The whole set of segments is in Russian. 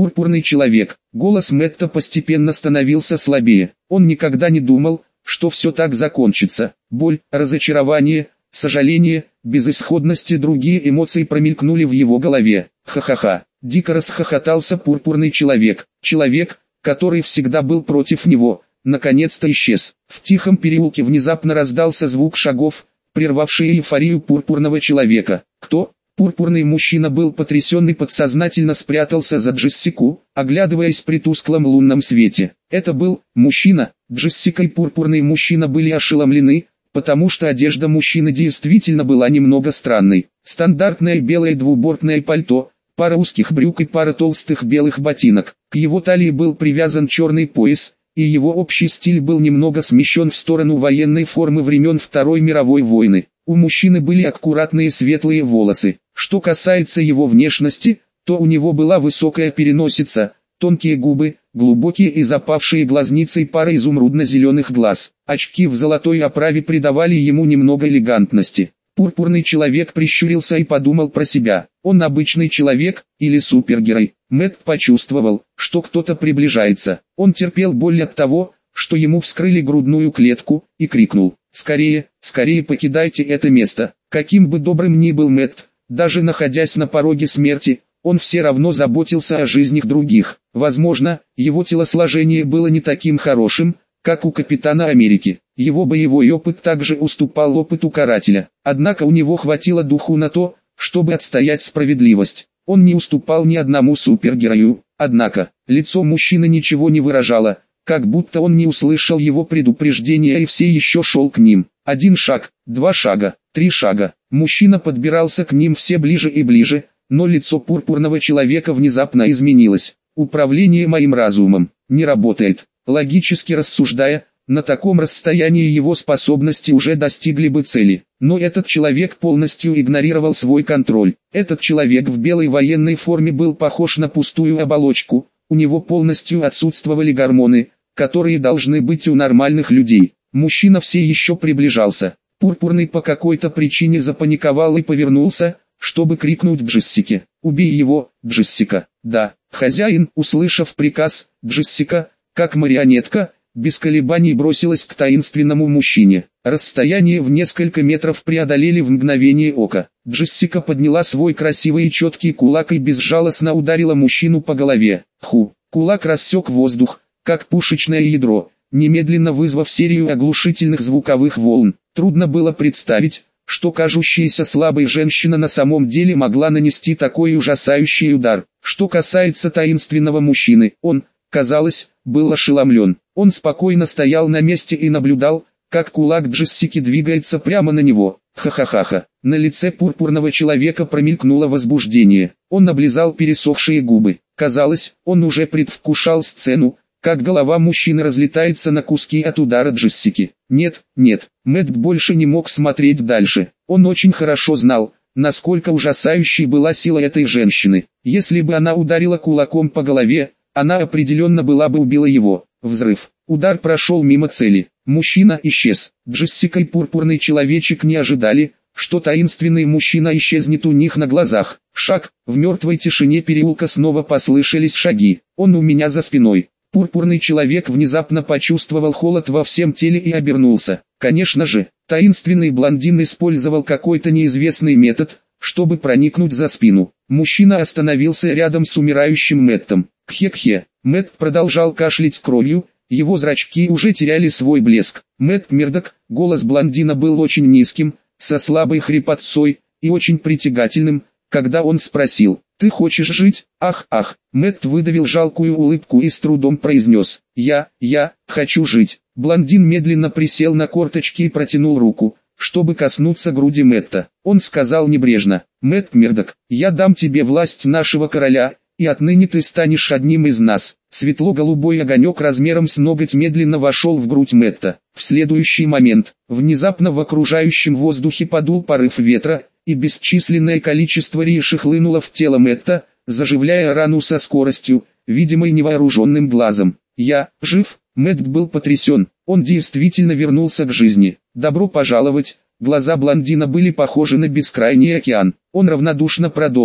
Пурпурный человек. Голос Мэтта постепенно становился слабее. Он никогда не думал, что все так закончится. Боль, разочарование, сожаление, безысходность и другие эмоции промелькнули в его голове. Ха-ха-ха. Дико расхохотался пурпурный человек. Человек, который всегда был против него, наконец-то исчез. В тихом переулке внезапно раздался звук шагов, прервавший эйфорию пурпурного человека. Кто? Пурпурный мужчина был потрясен и подсознательно спрятался за Джессику, оглядываясь при тусклом лунном свете. Это был мужчина. Джессика и пурпурный мужчина были ошеломлены, потому что одежда мужчины действительно была немного странной. Стандартное белое двубортное пальто, пара узких брюк и пара толстых белых ботинок. К его талии был привязан черный пояс, и его общий стиль был немного смещен в сторону военной формы времен Второй мировой войны. У мужчины были аккуратные светлые волосы. Что касается его внешности, то у него была высокая переносица, тонкие губы, глубокие и запавшие глазницы и пара изумрудно-зеленых глаз. Очки в золотой оправе придавали ему немного элегантности. Пурпурный человек прищурился и подумал про себя. Он обычный человек или супергерой. Мэтт почувствовал, что кто-то приближается. Он терпел боль от того, что ему вскрыли грудную клетку, и крикнул: «Скорее, скорее покидайте это место». Каким бы добрым ни был Мэтт, даже находясь на пороге смерти, он все равно заботился о жизнях других. Возможно, его телосложение было не таким хорошим, как у Капитана Америки. Его боевой опыт также уступал опыту карателя. Однако у него хватило духу на то, чтобы отстоять справедливость. Он не уступал ни одному супергерою. Однако, лицо мужчины ничего не выражало, как будто он не услышал его предупреждения и все еще шел к ним. 1 шаг, 2 шага, 3 шага. Мужчина подбирался к ним все ближе и ближе, но лицо пурпурного человека внезапно изменилось. Управление моим разумом не работает. Логически рассуждая, на таком расстоянии его способности уже достигли бы цели. Но этот человек полностью игнорировал свой контроль. Этот человек в белой военной форме был похож на пустую оболочку. У него полностью отсутствовали гормоны, которые должны быть у нормальных людей. Мужчина все еще приближался. Пурпурный по какой-то причине запаниковал и повернулся, чтобы крикнуть Джессике: «Убей его, Джессика!» Да, хозяин, услышав приказ, Джессика, как марионетка, без колебаний бросилась к таинственному мужчине. Расстояние в несколько метров преодолели в мгновение ока. Джессика подняла свой красивый и четкий кулак и безжалостно ударила мужчину по голове. Ху! Кулак рассек воздух, как пушечное ядро, немедленно вызвав серию оглушительных звуковых волн. Трудно было представить, что кажущаяся слабой женщина на самом деле могла нанести такой ужасающий удар. Что касается таинственного мужчины, он, казалось, был ошеломлен. Он спокойно стоял на месте и наблюдал, как кулак Джессики двигается прямо на него. Ха-ха-ха-ха. На лице пурпурного человека промелькнуло возбуждение. Он облизал пересохшие губы. Казалось, он уже предвкушал сцену, как голова мужчины разлетается на куски от удара Джессики. Нет, нет, Мэтт больше не мог смотреть дальше. Он очень хорошо знал, насколько ужасающей была сила этой женщины. Если бы она ударила кулаком по голове, она определенно была бы убила его. Взрыв. Удар прошел мимо цели. Мужчина исчез. Джессика и пурпурный человечек не ожидали, что таинственный мужчина исчезнет у них на глазах. Шаг. В мертвой тишине переулка снова послышались шаги. Он у меня за спиной. Пурпурный человек внезапно почувствовал холод во всем теле и обернулся. Конечно же, таинственный блондин использовал какой-то неизвестный метод, чтобы проникнуть за спину. Мужчина остановился рядом с умирающим Мэттом. Кхе-кхе. Мэтт продолжал кашлять кровью, его зрачки уже теряли свой блеск. Мэтт Мердок, голос блондина был очень низким, со слабой хрипотцой, и очень притягательным, когда он спросил: «Ты хочешь жить?» «Ах, ах!» Мэтт выдавил жалкую улыбку и с трудом произнес: Я хочу жить». Блондин медленно присел на корточки и протянул руку, чтобы коснуться груди Мэтта. Он сказал небрежно: «Мэтт Мердок, я дам тебе власть нашего короля, и отныне ты станешь одним из нас». Светло-голубой огонек размером с ноготь медленно вошел в грудь Мэтта. В следующий момент, внезапно в окружающем воздухе подул порыв ветра, и бесчисленное количество рейши хлынуло в тело Мэтта, заживляя рану со скоростью, видимой невооруженным глазом. «Я жив?» Мэтт был потрясен, он действительно вернулся к жизни. «Добро пожаловать!» Глаза блондина были похожи на бескрайний океан. Он равнодушно продолжил: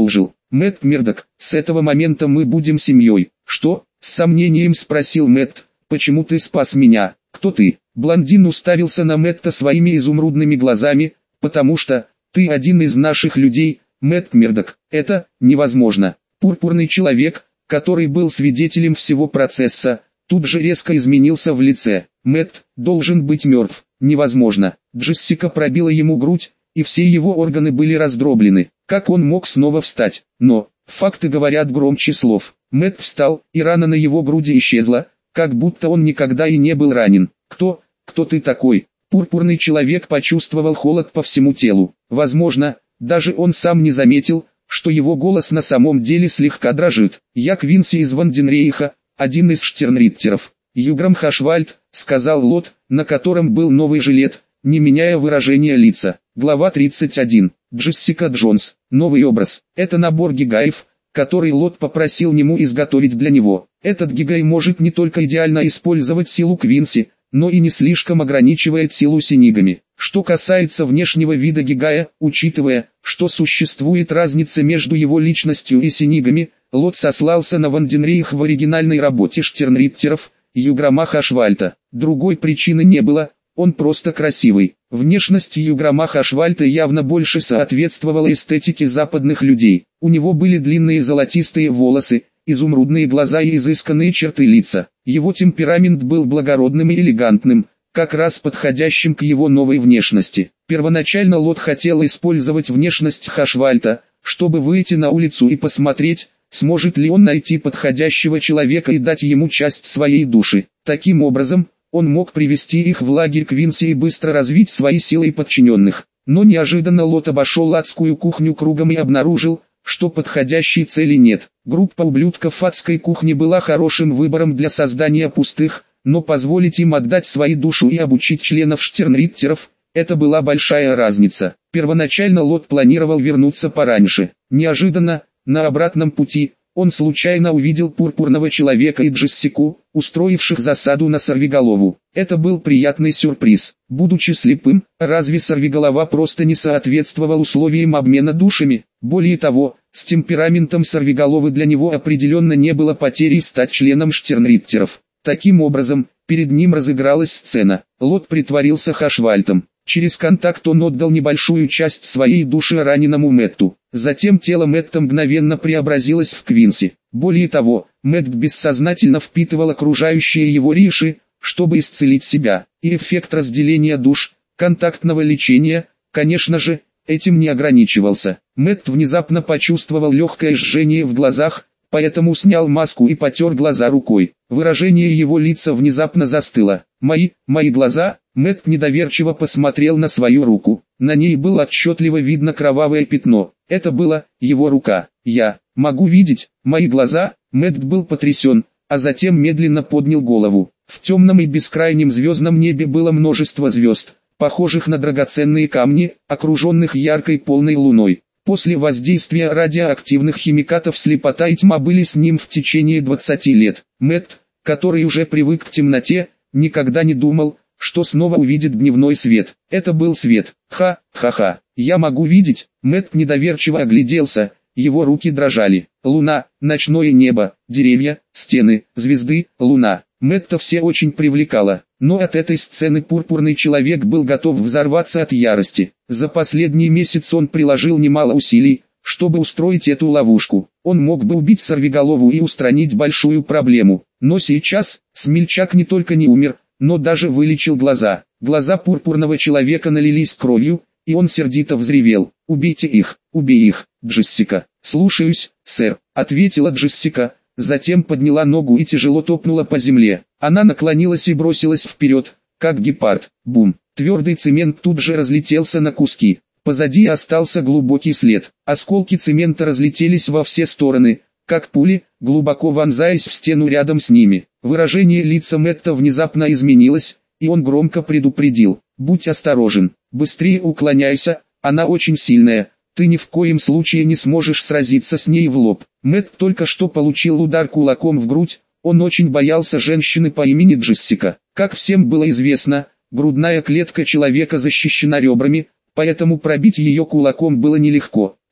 Мэтт Мердок, с этого момента мы будем семьей. Что? С сомнением спросил Мэтт. Почему ты спас меня? Кто ты? Блондин уставился на Мэтта своими изумрудными глазами. Потому что ты один из наших людей, Мэтт Мердок. Это невозможно. Пурпурный человек, который был свидетелем всего процесса, тут же резко изменился в лице. Мэтт должен быть мертв. Невозможно. Джессика пробила ему грудь, и все его органы были раздроблены. Как он мог снова встать? Но факты говорят громче слов. Мэтт встал, и рана на его груди исчезла, как будто он никогда и не был ранен. Кто ты такой? Пурпурный человек почувствовал холод по всему телу. Возможно, даже он сам не заметил, что его голос на самом деле слегка дрожит. Я Квинси из Ванденрейха, один из Штернриттеров. Юграм Хашвальд, сказал Лот, на котором был новый жилет, не меняя выражения лица. Глава 31. Джессика Джонс. Новый образ. Это набор гигаев, который Лот попросил Нему изготовить для него. Этот гигай может не только идеально использовать силу Квинси, но и не слишком ограничивает силу синигами. Что касается внешнего вида гигая, учитывая, что существует разница между его личностью и синигами, Лот сослался на Ванденрейх в оригинальной работе Штернриттеров, Юграма Хашвальта. Другой причины не было, он просто красивый. Внешность Юграма Хашвальта явно больше соответствовала эстетике западных людей. У него были длинные золотистые волосы, изумрудные глаза и изысканные черты лица. Его темперамент был благородным и элегантным, как раз подходящим к его новой внешности. Первоначально Лот хотел использовать внешность Хашвальта, чтобы выйти на улицу и посмотреть, сможет ли он найти подходящего человека и дать ему часть своей души. Таким образом, он мог привести их в лагерь Квинси и быстро развить свои силы и подчиненных. Но неожиданно Лот обошел адскую кухню кругом и обнаружил, что подходящей цели нет. Группа ублюдков адской кухни была хорошим выбором для создания пустых, но позволить им отдать свою душу и обучить членов Штернриттеров – это была большая разница. Первоначально Лот планировал вернуться пораньше. Неожиданно, на обратном пути, он случайно увидел пурпурного человека и Джессику, устроивших засаду на сорвиголову. Это был приятный сюрприз. Будучи слепым, разве сорвиголова просто не соответствовал условиям обмена душами? Более того, с темпераментом сорвиголовы для него определенно не было потери стать членом Штернриттеров. Таким образом, перед ним разыгралась сцена. Лот притворился Хашвальтом. Через контакт он отдал небольшую часть своей души раненому Мэтту. Затем тело Мэтта мгновенно преобразилось в Квинси. Более того, Мэтт бессознательно впитывал окружающие его риши, чтобы исцелить себя. И эффект разделения душ, контактного лечения, конечно же, этим не ограничивался. Мэтт внезапно почувствовал легкое жжение в глазах, поэтому снял маску и потер глаза рукой. Выражение его лица внезапно застыло. Мои глаза. Мэтт недоверчиво посмотрел на свою руку. На ней было отчетливо видно кровавое пятно. Это была его рука. Я могу видеть мои глаза. Мэтт был потрясен, а затем медленно поднял голову. В темном и бескрайнем звездном небе было множество звезд, похожих на драгоценные камни, окруженных яркой полной луной. После воздействия радиоактивных химикатов слепота и тьма были с ним в течение 20 лет. Мэтт, который уже привык к темноте, никогда не думал, что снова увидит дневной свет. Это был свет. Ха-ха-ха. Я могу видеть. Мэтт недоверчиво огляделся, его руки дрожали. Луна, ночное небо, деревья, стены, звезды, луна. Мэтта все очень привлекало. Но от этой сцены пурпурный человек был готов взорваться от ярости. За последний месяц он приложил немало усилий, чтобы устроить эту ловушку. Он мог бы убить сорвиголову и устранить большую проблему. Но сейчас, смельчак не только не умер, но даже вылечил глаза. Глаза пурпурного человека налились кровью, и он сердито взревел. «Убейте их, убей их, Джессика!» «Слушаюсь, сэр», — ответила Джессика, затем подняла ногу и тяжело топнула по земле. Она наклонилась и бросилась вперед, как гепард. Бум! Твердый цемент тут же разлетелся на куски. Позади остался глубокий след. Осколки цемента разлетелись во все стороны, как пули, глубоко вонзаясь в стену рядом с ними. Выражение лица Мэтта внезапно изменилось, и он громко предупредил: «Будь осторожен, быстрее уклоняйся, она очень сильная, ты ни в коем случае не сможешь сразиться с ней в лоб». Мэтт только что получил удар кулаком в грудь, он очень боялся женщины по имени Джессика. Как всем было известно, грудная клетка человека защищена ребрами, поэтому пробить ее кулаком было нелегко.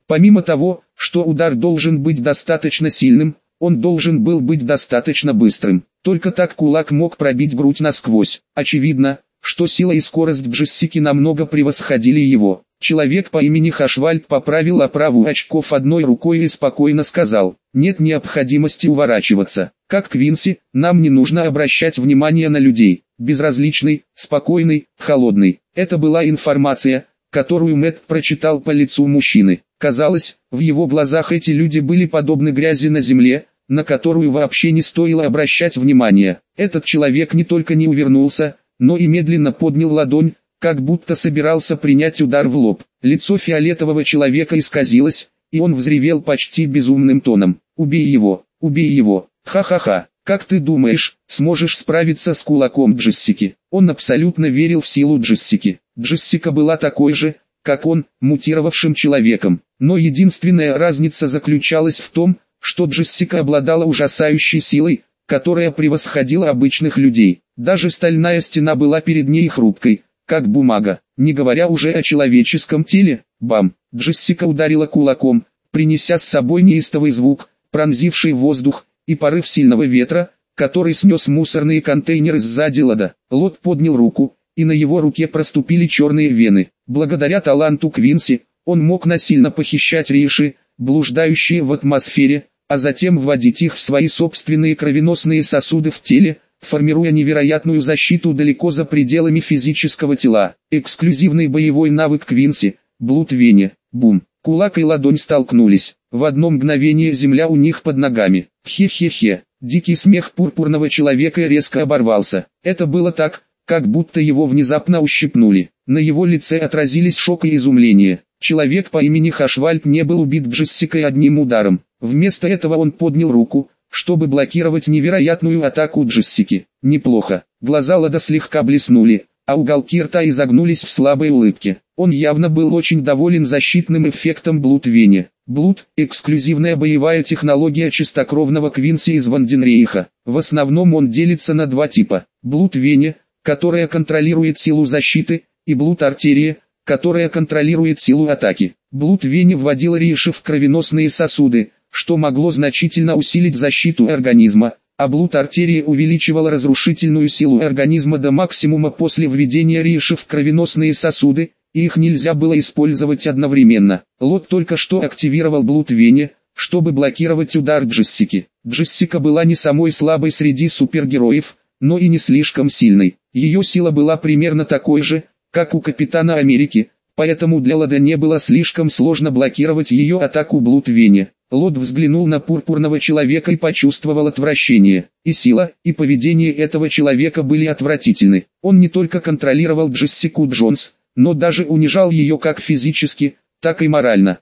Помимо того, что удар должен быть достаточно сильным, он должен был быть достаточно быстрым. Только так кулак мог пробить грудь насквозь. Очевидно, что сила и скорость Джессики намного превосходили его. Человек по имени Хашвальд поправил оправу очков одной рукой и спокойно сказал: «Нет необходимости уворачиваться. Как Квинси, нам не нужно обращать внимание на людей. Безразличный, спокойный, холодный». Это была информация, которую Мэтт прочитал по лицу мужчины. Казалось, в его глазах эти люди были подобны грязи на земле, на которую вообще не стоило обращать внимания. Этот человек не только не увернулся, но и медленно поднял ладонь, как будто собирался принять удар в лоб. Лицо фиолетового человека исказилось, и он взревел почти безумным тоном: «Убей его! Убей его! Ха-ха-ха! Как ты думаешь, сможешь справиться с кулаком Джессики?» Он абсолютно верил в силу Джессики. Джессика была такой же, как он, мутировавшим человеком. Но единственная разница заключалась в том, что Джессика обладала ужасающей силой, которая превосходила обычных людей. Даже стальная стена была перед ней хрупкой, как бумага, не говоря уже о человеческом теле. Бам! Джессика ударила кулаком, принеся с собой неистовый звук, пронзивший воздух, и порыв сильного ветра, который снес мусорные контейнеры сзади Лода. Лод поднял руку, и на его руке проступили черные вены. Благодаря таланту Квинси, он мог насильно похищать рейши, блуждающие в атмосфере, а затем вводить их в свои собственные кровеносные сосуды в теле, формируя невероятную защиту далеко за пределами физического тела. Эксклюзивный боевой навык Квинси, блуд вене. Бум! Кулак и ладонь столкнулись. В одно мгновение земля у них под ногами. Хе-хе-хе. Дикий смех пурпурного человека резко оборвался. Это было так, как будто его внезапно ущипнули. На его лице отразились шок и изумление. Человек по имени Хашвальд не был убит Джессикой одним ударом. Вместо этого он поднял руку, чтобы блокировать невероятную атаку Джессики. Неплохо. Глаза Лода слегка блеснули, а уголки рта изогнулись в слабой улыбке. Он явно был очень доволен защитным эффектом блуд вене. Блуд – эксклюзивная боевая технология чистокровного Квинси из Ванденрейха. В основном он делится на два типа. Блуд вене, которая контролирует силу защиты, и блуд артерия, которая контролирует силу атаки. Блуд вене вводила рейши в кровеносные сосуды, что могло значительно усилить защиту организма, а блуд артерия увеличивала разрушительную силу организма до максимума после введения рейши в кровеносные сосуды, и их нельзя было использовать одновременно. Лот только что активировал блуд вене, чтобы блокировать удар Джессики. Джессика была не самой слабой среди супергероев, но и не слишком сильной. Ее сила была примерно такой же, как у Капитана Америки, поэтому для Лода не было слишком сложно блокировать ее атаку блуд вене. Лот взглянул на пурпурного человека и почувствовал отвращение. И сила, и поведение этого человека были отвратительны. Он не только контролировал Джессику Джонс, но даже унижал ее как физически, так и морально.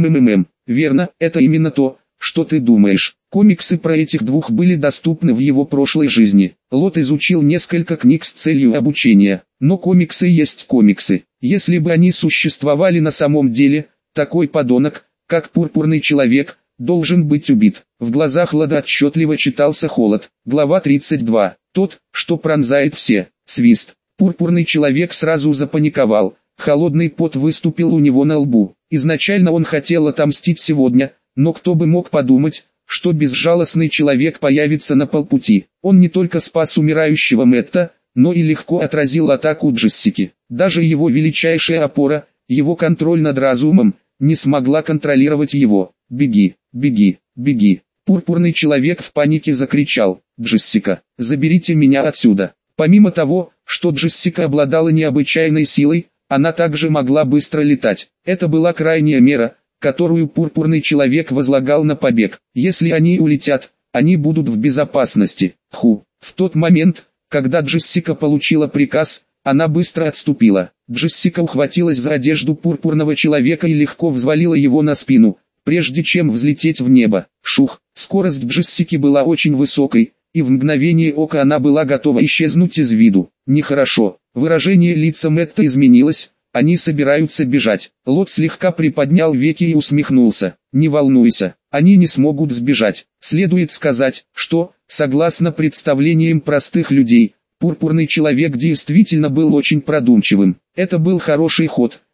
Верно, это именно то, что ты думаешь. Комиксы про этих двух были доступны в его прошлой жизни. Лот изучил несколько книг с целью обучения, но комиксы есть комиксы. Если бы они существовали на самом деле, такой подонок, как пурпурный человек, должен быть убит. В глазах Лода отчетливо читался холод. Глава 32. Тот, что пронзает все. Свист. Пурпурный человек сразу запаниковал. Холодный пот выступил у него на лбу. Изначально он хотел отомстить сегодня, но кто бы мог подумать, что безжалостный человек появится на полпути. Он не только спас умирающего Мэтта, но и легко отразил атаку Джессики. Даже его величайшая опора, его контроль над разумом, не смогла контролировать его. «Беги, беги, беги!» Пурпурный человек в панике закричал: «Джессика, заберите меня отсюда!» Помимо того, что Джессика обладала необычайной силой, она также могла быстро летать. Это была крайняя мера, которую пурпурный человек возлагал на побег. Если они улетят, они будут в безопасности. В тот момент, когда Джессика получила приказ, она быстро отступила. Джессика ухватилась за одежду пурпурного человека и легко взвалила его на спину, прежде чем взлететь в небо. Скорость Джессики была очень высокой, и в мгновение ока она была готова исчезнуть из виду. Нехорошо. Выражение лица Мэтта изменилось. Они собираются бежать. Лот слегка приподнял веки и усмехнулся. Не волнуйся, они не смогут сбежать. Следует сказать, что, согласно представлениям простых людей, пурпурный человек действительно был очень продумчивым. Это был хороший ход,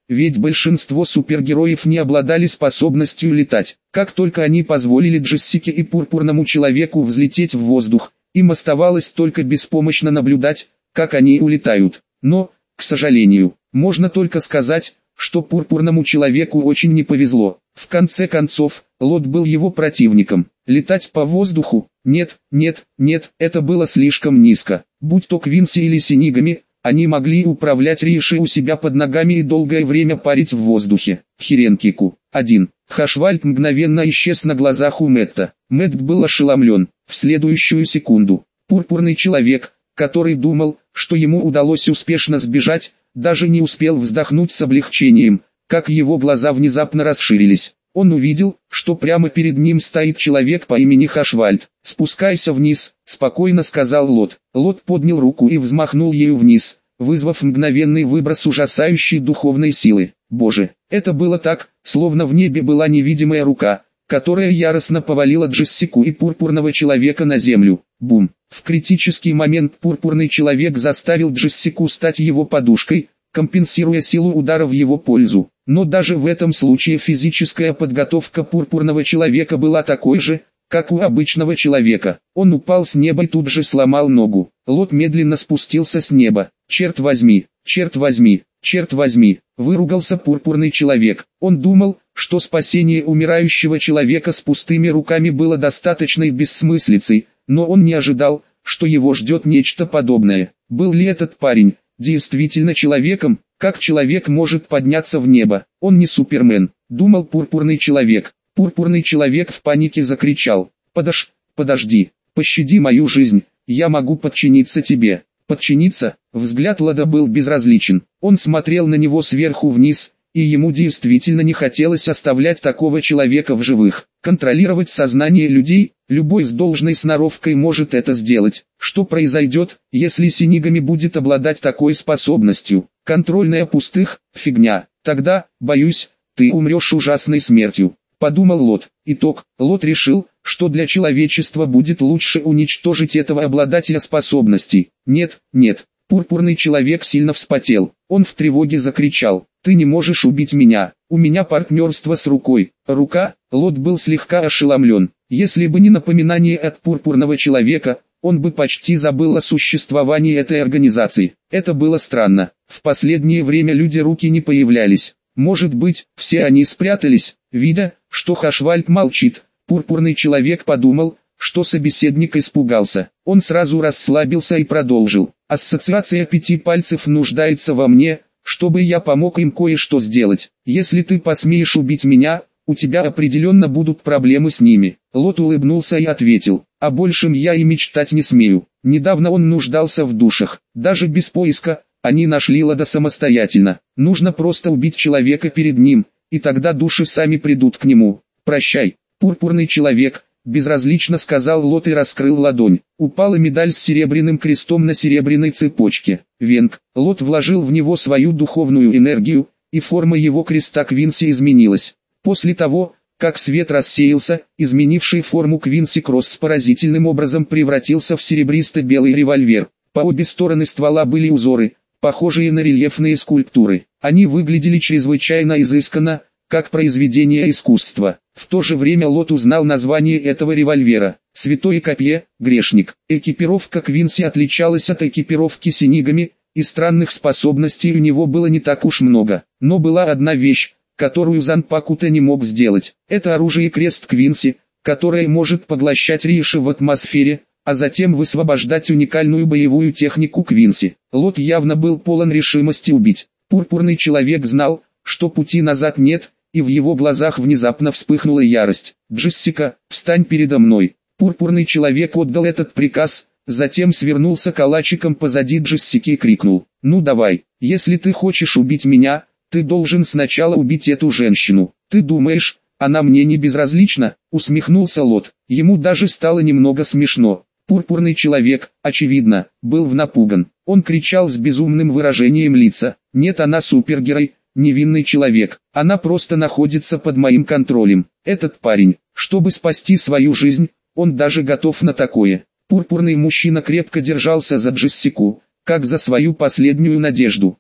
ведь большинство супергероев не обладали способностью летать. Как только они позволили Джессике и Пурпурному Человеку взлететь в воздух, им оставалось только беспомощно наблюдать, как они улетают. Но, к сожалению, можно только сказать, что Пурпурному Человеку очень не повезло. В конце концов, Лот был его противником. Летать по воздуху? Нет, нет, нет, это было слишком низко. Будь то Квинси или Синигами, они могли управлять Риши у себя под ногами и долгое время парить в воздухе. Хиренкику. 1. Хашвальд мгновенно исчез на глазах у Мэтта. Мэтт был ошеломлен. В следующую секунду, Пурпурный Человек, который думал, что ему удалось успешно сбежать, даже не успел вздохнуть с облегчением, как его глаза внезапно расширились. Он увидел, что прямо перед ним стоит человек по имени Хашвальд. «Спускайся вниз», — спокойно сказал Лот. Лот поднял руку и взмахнул ею вниз, вызвав мгновенный выброс ужасающей духовной силы. Боже, это было так, словно в небе была невидимая рука, которая яростно повалила Джессику и Пурпурного Человека на землю. Бум! В критический момент Пурпурный Человек заставил Джессику стать его подушкой, компенсируя силу удара в его пользу. Но даже в этом случае физическая подготовка Пурпурного Человека была такой же, как у обычного человека. Он упал с неба и тут же сломал ногу. Лот медленно спустился с неба. «Черт возьми, черт возьми, черт возьми!» — выругался Пурпурный Человек. Он думал, что спасение умирающего человека с пустыми руками было достаточной бессмыслицей, но он не ожидал, что его ждет нечто подобное. Был ли этот парень действительно человеком? Как человек может подняться в небо? Он не Супермен, думал Пурпурный Человек. Пурпурный Человек в панике закричал: подожди, пощади мою жизнь, я могу подчиниться тебе». Подчиниться? Взгляд Лода был безразличен. Он смотрел на него сверху вниз, и ему действительно не хотелось оставлять такого человека в живых. Контролировать сознание людей, любой с должной сноровкой может это сделать. Что произойдет, если Синигами будет обладать такой способностью? Контрольная пустых, фигня. Тогда, боюсь, ты умрешь ужасной смертью, подумал Лот. Итог: Лот решил, что для человечества будет лучше уничтожить этого обладателя способностей. Нет, нет. Пурпурный Человек сильно вспотел. Он в тревоге закричал: «Ты не можешь убить меня, у меня партнерство с рукой». Рука? Лот был слегка ошеломлен. Если бы не напоминание от Пурпурного Человека, он бы почти забыл о существовании этой организации. Это было странно. В последнее время люди-руки не появлялись. Может быть, все они спрятались. Видя, что Хашвальд молчит, Пурпурный Человек подумал, что собеседник испугался. Он сразу расслабился и продолжил: «Ассоциация пяти пальцев нуждается во мне, чтобы я помог им кое-что сделать. Если ты посмеешь убить меня, у тебя определенно будут проблемы с ними». Лот улыбнулся и ответил: «О большем я и мечтать не смею». Недавно он нуждался в душах. Даже без поиска, они нашли Лода самостоятельно. Нужно просто убить человека перед ним, и тогда души сами придут к нему. «Прощай, Пурпурный Человек», — безразлично сказал Лот и раскрыл ладонь. Упала медаль с серебряным крестом на серебряной цепочке. Венг. Лот вложил в него свою духовную энергию, и форма его креста Квинси изменилась. После того, как свет рассеялся, изменивший форму Квинси Кросс поразительным образом превратился в серебристо-белый револьвер. По обе стороны ствола были узоры, похожие на рельефные скульптуры. Они выглядели чрезвычайно изысканно, как произведение искусства. В то же время Лот узнал название этого револьвера: «Святое копье, грешник». Экипировка Квинси отличалась от экипировки Синигами, и странных способностей у него было не так уж много. Но была одна вещь, которую Занпакута не мог сделать. Это оружие крест Квинси, которое может поглощать Риши в атмосфере, а затем высвобождать уникальную боевую технику Квинси. Лот явно был полон решимости убить. Пурпурный Человек знал, что пути назад нет, и в его глазах внезапно вспыхнула ярость. «Джессика, встань передо мной». Пурпурный Человек отдал этот приказ, затем свернулся калачиком позади Джессики и крикнул: «Ну давай, если ты хочешь убить меня, ты должен сначала убить эту женщину». «Ты думаешь, она мне не безразлична?» — усмехнулся Лот. Ему даже стало немного смешно. Пурпурный Человек, очевидно, был напуган. Он кричал с безумным выражением лица: «Нет, она супергерой, невинный человек. Она просто находится под моим контролем. Этот парень, чтобы спасти свою жизнь, он даже готов на такое». Пурпурный мужчина крепко держался за Джессику, как за свою последнюю надежду.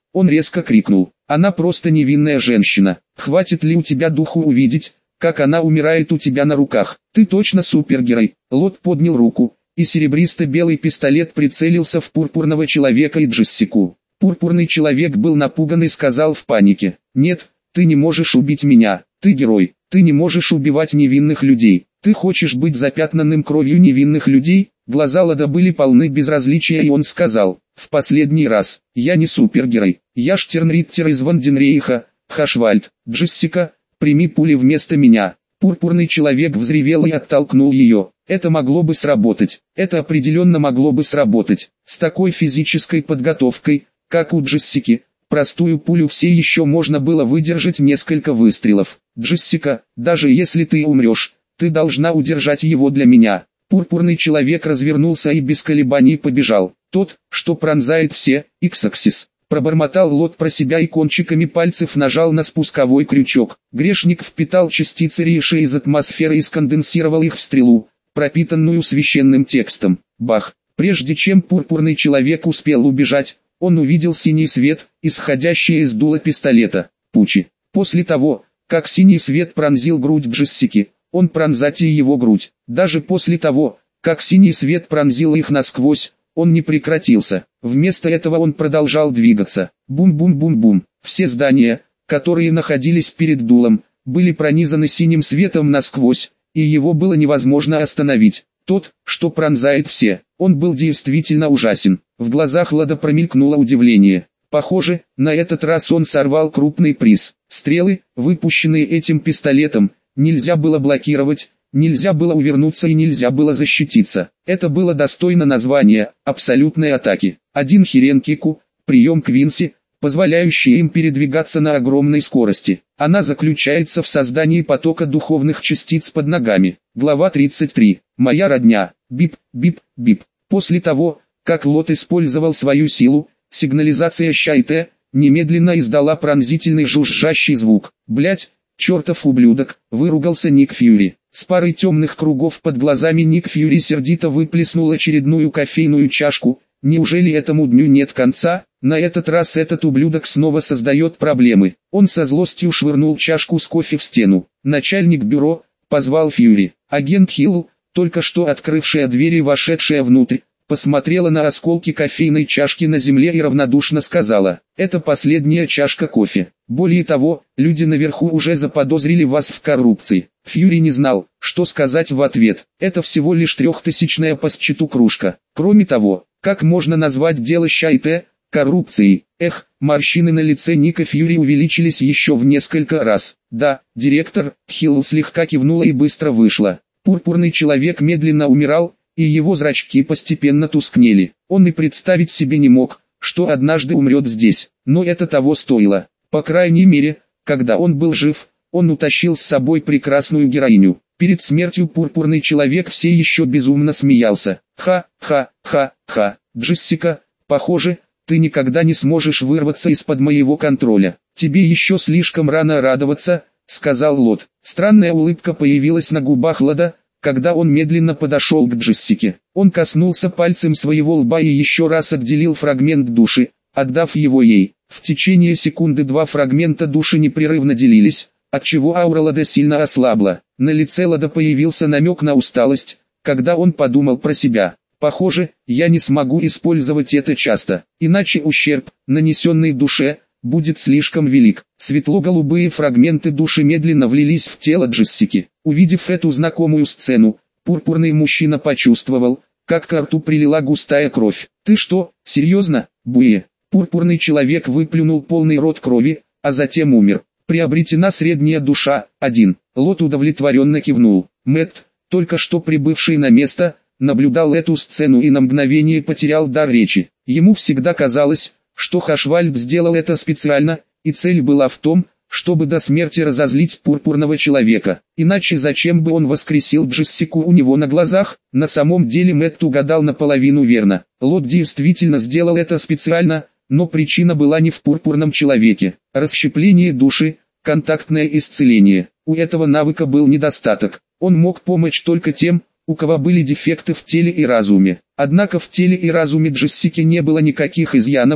Он резко крикнул. Она просто невинная женщина. Хватит ли у тебя духу увидеть, как она умирает у тебя на руках? Ты точно супергерой. Лот поднял руку, и серебристо-белый пистолет прицелился в пурпурного человека и Джессику. Пурпурный человек был напуган и сказал в панике: «Нет, ты не можешь убить меня, ты герой, ты не можешь убивать невинных людей, ты хочешь быть запятнанным кровью невинных людей?» Глаза Лода были полны безразличия, и он сказал: «В последний раз, я не супергерой, я Штернриттер из Ванденрейха, Хашвальд, Джессика, прими пули вместо меня». Пурпурный человек взревел и оттолкнул ее. Это могло бы сработать, это определенно могло бы сработать. С такой физической подготовкой, как у Джессики, простую пулю все еще можно было выдержать несколько выстрелов. «Джессика, даже если ты умрешь, ты должна удержать его для меня». Пурпурный человек развернулся и без колебаний побежал. «Тот, что пронзает все, Иксаксис», пробормотал Лот про себя и кончиками пальцев нажал на спусковой крючок. Грешник впитал частицы Риша из атмосферы и сконденсировал их в стрелу, пропитанную священным текстом. Бах! Прежде чем пурпурный человек успел убежать, он увидел синий свет, исходящий из дула пистолета. Пучи. После того, как синий свет пронзил грудь Джессики, он пронзать и его грудь. Даже после того, как синий свет пронзил их насквозь, он не прекратился. Вместо этого он продолжал двигаться. Бум-бум-бум-бум. Все здания, которые находились перед дулом, были пронизаны синим светом насквозь, и его было невозможно остановить. Тот, что пронзает все, он был действительно ужасен. В глазах Лода промелькнуло удивление. Похоже, на этот раз он сорвал крупный приз. Стрелы, выпущенные этим пистолетом, нельзя было блокировать, нельзя было увернуться и нельзя было защититься. Это было достойно названия «абсолютной атаки». Один хиренкику, прием Квинси, позволяющий им передвигаться на огромной скорости. Она заключается в создании потока духовных частиц под ногами. Глава 33. Моя родня. Бип, бип, бип. После того, как Лот использовал свою силу, сигнализация Щайте немедленно издала пронзительный жужжащий звук. «Блять, чертов ублюдок», выругался Ник Фьюри. С парой темных кругов под глазами Ник Фьюри сердито выплеснул очередную кофейную чашку. Неужели этому дню нет конца? На этот раз этот ублюдок снова создает проблемы. Он со злостью швырнул чашку с кофе в стену. Начальник бюро позвал Фьюри. Агент Хилл, только что открывшая дверь и вошедшая внутрь, посмотрела на осколки кофейной чашки на земле и равнодушно сказала: «Это последняя чашка кофе. Более того, люди наверху уже заподозрили вас в коррупции». Фьюри не знал, что сказать в ответ. Это всего лишь 3000-я по счету кружка. Кроме того, как можно назвать дело Щайте коррупцией? Эх, морщины на лице Ника Фьюри увеличились еще в несколько раз. «Да, директор», Хилл слегка кивнула и быстро вышла. Пурпурный человек медленно умирал, и его зрачки постепенно тускнели. Он и представить себе не мог, что однажды умрет здесь, но это того стоило. По крайней мере, когда он был жив, он утащил с собой прекрасную героиню. Перед смертью пурпурный человек все еще безумно смеялся. «Ха-ха-ха-ха, Джессика, похоже, ты никогда не сможешь вырваться из-под моего контроля. Тебе еще слишком рано радоваться», — сказал Лот. Странная улыбка появилась на губах Лода, когда он медленно подошел к Джессике. Он коснулся пальцем своего лба и еще раз отделил фрагмент души, отдав его ей. В течение секунды два фрагмента души непрерывно делились, отчего аура Лода сильно ослабла. На лице Лода появился намек на усталость, когда он подумал про себя. «Похоже, я не смогу использовать это часто, иначе ущерб, нанесенный душе, будет слишком велик». Светло-голубые фрагменты души медленно влились в тело Джессики. Увидев эту знакомую сцену, пурпурный мужчина почувствовал, как к рту прилила густая кровь. «Ты что, серьезно, Буе?» Пурпурный человек выплюнул полный рот крови, а затем умер. Приобретена средняя душа, 1. Лот удовлетворенно кивнул. Мэтт, только что прибывший на место, наблюдал эту сцену и на мгновение потерял дар речи. Ему всегда казалось, что Хашвальд сделал это специально, и цель была в том, чтобы до смерти разозлить пурпурного человека. Иначе зачем бы он воскресил Джессику у него на глазах? На самом деле Мэтт угадал наполовину верно. Лот действительно сделал это специально, но причина была не в пурпурном человеке. Расщепление души, контактное исцеление. У этого навыка был недостаток. Он мог помочь только тем, у кого были дефекты в теле и разуме. Однако в теле и разуме Джессики не было никаких изъянов,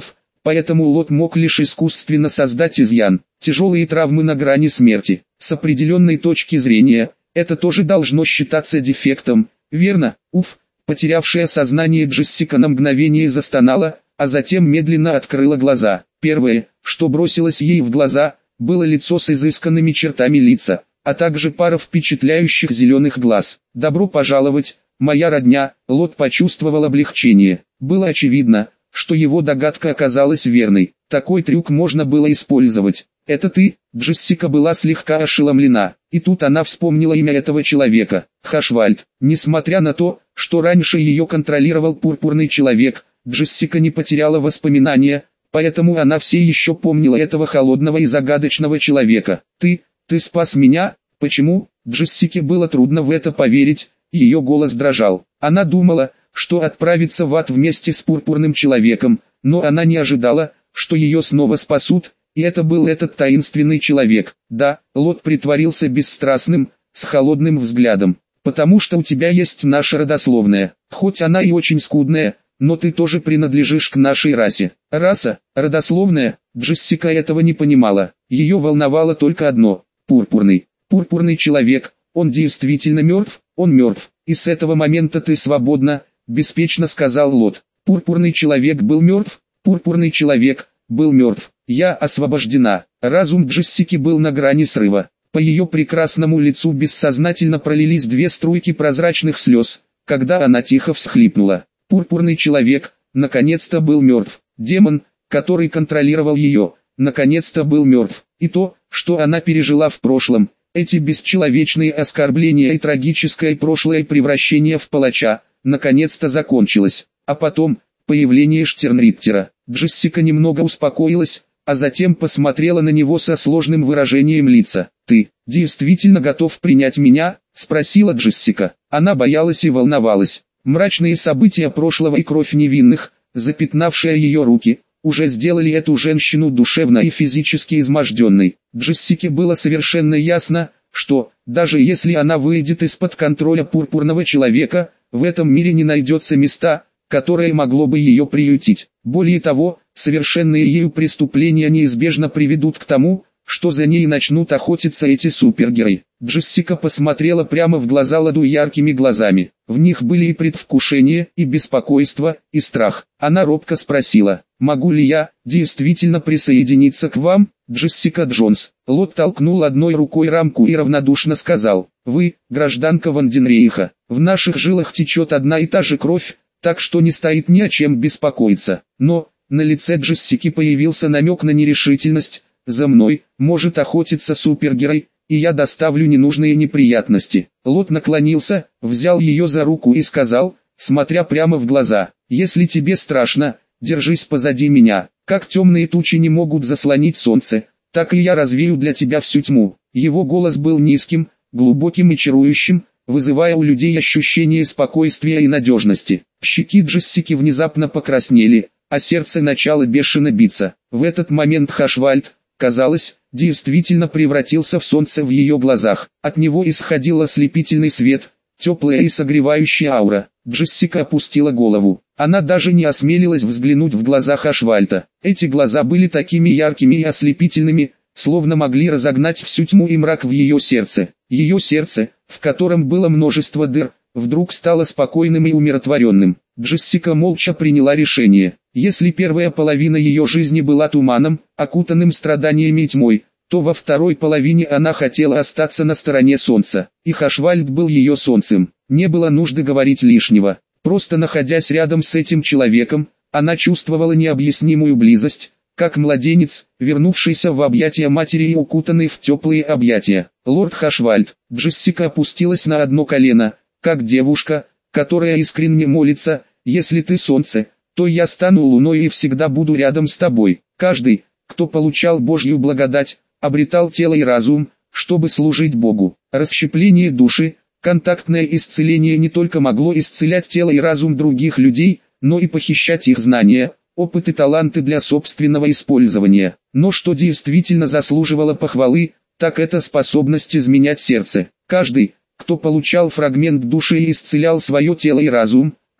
поэтому Лот мог лишь искусственно создать изъян. Тяжелые травмы на грани смерти. С определенной точки зрения, это тоже должно считаться дефектом, верно? Уф, потерявшая сознание Джессика на мгновение застонала, а затем медленно открыла глаза. Первое, что бросилось ей в глаза, было лицо с изысканными чертами лица, а также пара впечатляющих зеленых глаз. «Добро пожаловать, моя родня!» Лот почувствовал облегчение. Было очевидно, что его догадка оказалась верной. Такой трюк можно было использовать. «Это ты?» Джессика была слегка ошеломлена, и тут она вспомнила имя этого человека. Хашвальд. Несмотря на то, что раньше ее контролировал пурпурный человек, Джессика не потеряла воспоминания, поэтому она все еще помнила этого холодного и загадочного человека. Ты спас меня? Почему?» Джессике было трудно в это поверить, ее голос дрожал. Она думала, что отправится в ад вместе с пурпурным человеком, но она не ожидала, что ее снова спасут, и это был этот таинственный человек. «Да», Лот притворился бесстрастным, с холодным взглядом, «потому что у тебя есть наша родословная, хоть она и очень скудная, но ты тоже принадлежишь к нашей расе». Раса, родословная, Джессика этого не понимала, ее волновало только одно – пурпурный человек, он действительно мертв, он мертв, и с этого момента ты свободна, беспечно сказал Лот. Пурпурный человек был мертв, пурпурный человек был мертв, я освобождена. Разум Джессики был на грани срыва, по ее прекрасному лицу бессознательно пролились две струйки прозрачных слез, когда она тихо всхлипнула. Пурпурный человек, наконец-то был мертв, демон, который контролировал ее, наконец-то был мертв, и то, что она пережила в прошлом, эти бесчеловечные оскорбления и трагическое прошлое превращение в палача, наконец-то закончилось. А потом, появление Штернриттера. Джессика немного успокоилась, а затем посмотрела на него со сложным выражением лица. «Ты действительно готов принять меня?» – спросила Джессика. Она боялась и волновалась. Мрачные события прошлого и кровь невинных, запятнавшая ее руки, уже сделали эту женщину душевно и физически изможденной. Джессике было совершенно ясно, что, даже если она выйдет из-под контроля пурпурного человека, в этом мире не найдется места, которое могло бы ее приютить. Более того, совершенные ею преступления неизбежно приведут к тому, что за ней начнут охотиться эти супергерои. Джессика посмотрела прямо в глаза Ладу яркими глазами. В них были и предвкушение, и беспокойство, и страх. Она робко спросила: «Могу ли я действительно присоединиться к вам, Джессика Джонс?» Лот толкнул одной рукой рамку и равнодушно сказал: «Вы, гражданка Ванденрейха, в наших жилах течет одна и та же кровь, так что не стоит ни о чем беспокоиться». Но на лице Джессики появился намек на нерешительность. «За мной может охотиться супергерой, и я доставлю ненужные неприятности». Лот наклонился, взял ее за руку и сказал, смотря прямо в глаза: «Если тебе страшно, держись позади меня. Как темные тучи не могут заслонить солнце, так и я развею для тебя всю тьму». Его голос был низким, глубоким и чарующим, вызывая у людей ощущение спокойствия и надежности. Щеки Джессики внезапно покраснели, а сердце начало бешено биться. В этот момент Хашвальд, казалось, действительно превратился в солнце в ее глазах. От него исходил ослепительный свет, теплая и согревающая аура. Джессика опустила голову. Она даже не осмелилась взглянуть в глаза Хашвальда. Эти глаза были такими яркими и ослепительными, словно могли разогнать всю тьму и мрак в ее сердце. Ее сердце, в котором было множество дыр, вдруг стало спокойным и умиротворенным. Джессика молча приняла решение. Если первая половина ее жизни была туманом, окутанным страданиями и тьмой, то во второй половине она хотела остаться на стороне солнца. И Хашвальд был ее солнцем. Не было нужды говорить лишнего. Просто находясь рядом с этим человеком, она чувствовала необъяснимую близость, как младенец, вернувшийся в объятия матери и укутанный в теплые объятия. «Лорд Хашвальд». Джессика опустилась на одно колено, как девушка, которая искренне молится: «Если ты солнце, то я стану луной и всегда буду рядом с тобой». Каждый, кто получал Божью благодать, обретал тело и разум, чтобы служить Богу. Расщепление души, контактное исцеление не только могло исцелять тело и разум других людей, но и похищать их знания, опыт и таланты для собственного использования. Но что действительно заслуживало похвалы, так это способность изменять сердце. Каждый, кто получал фрагмент души и исцелял свое тело и разум,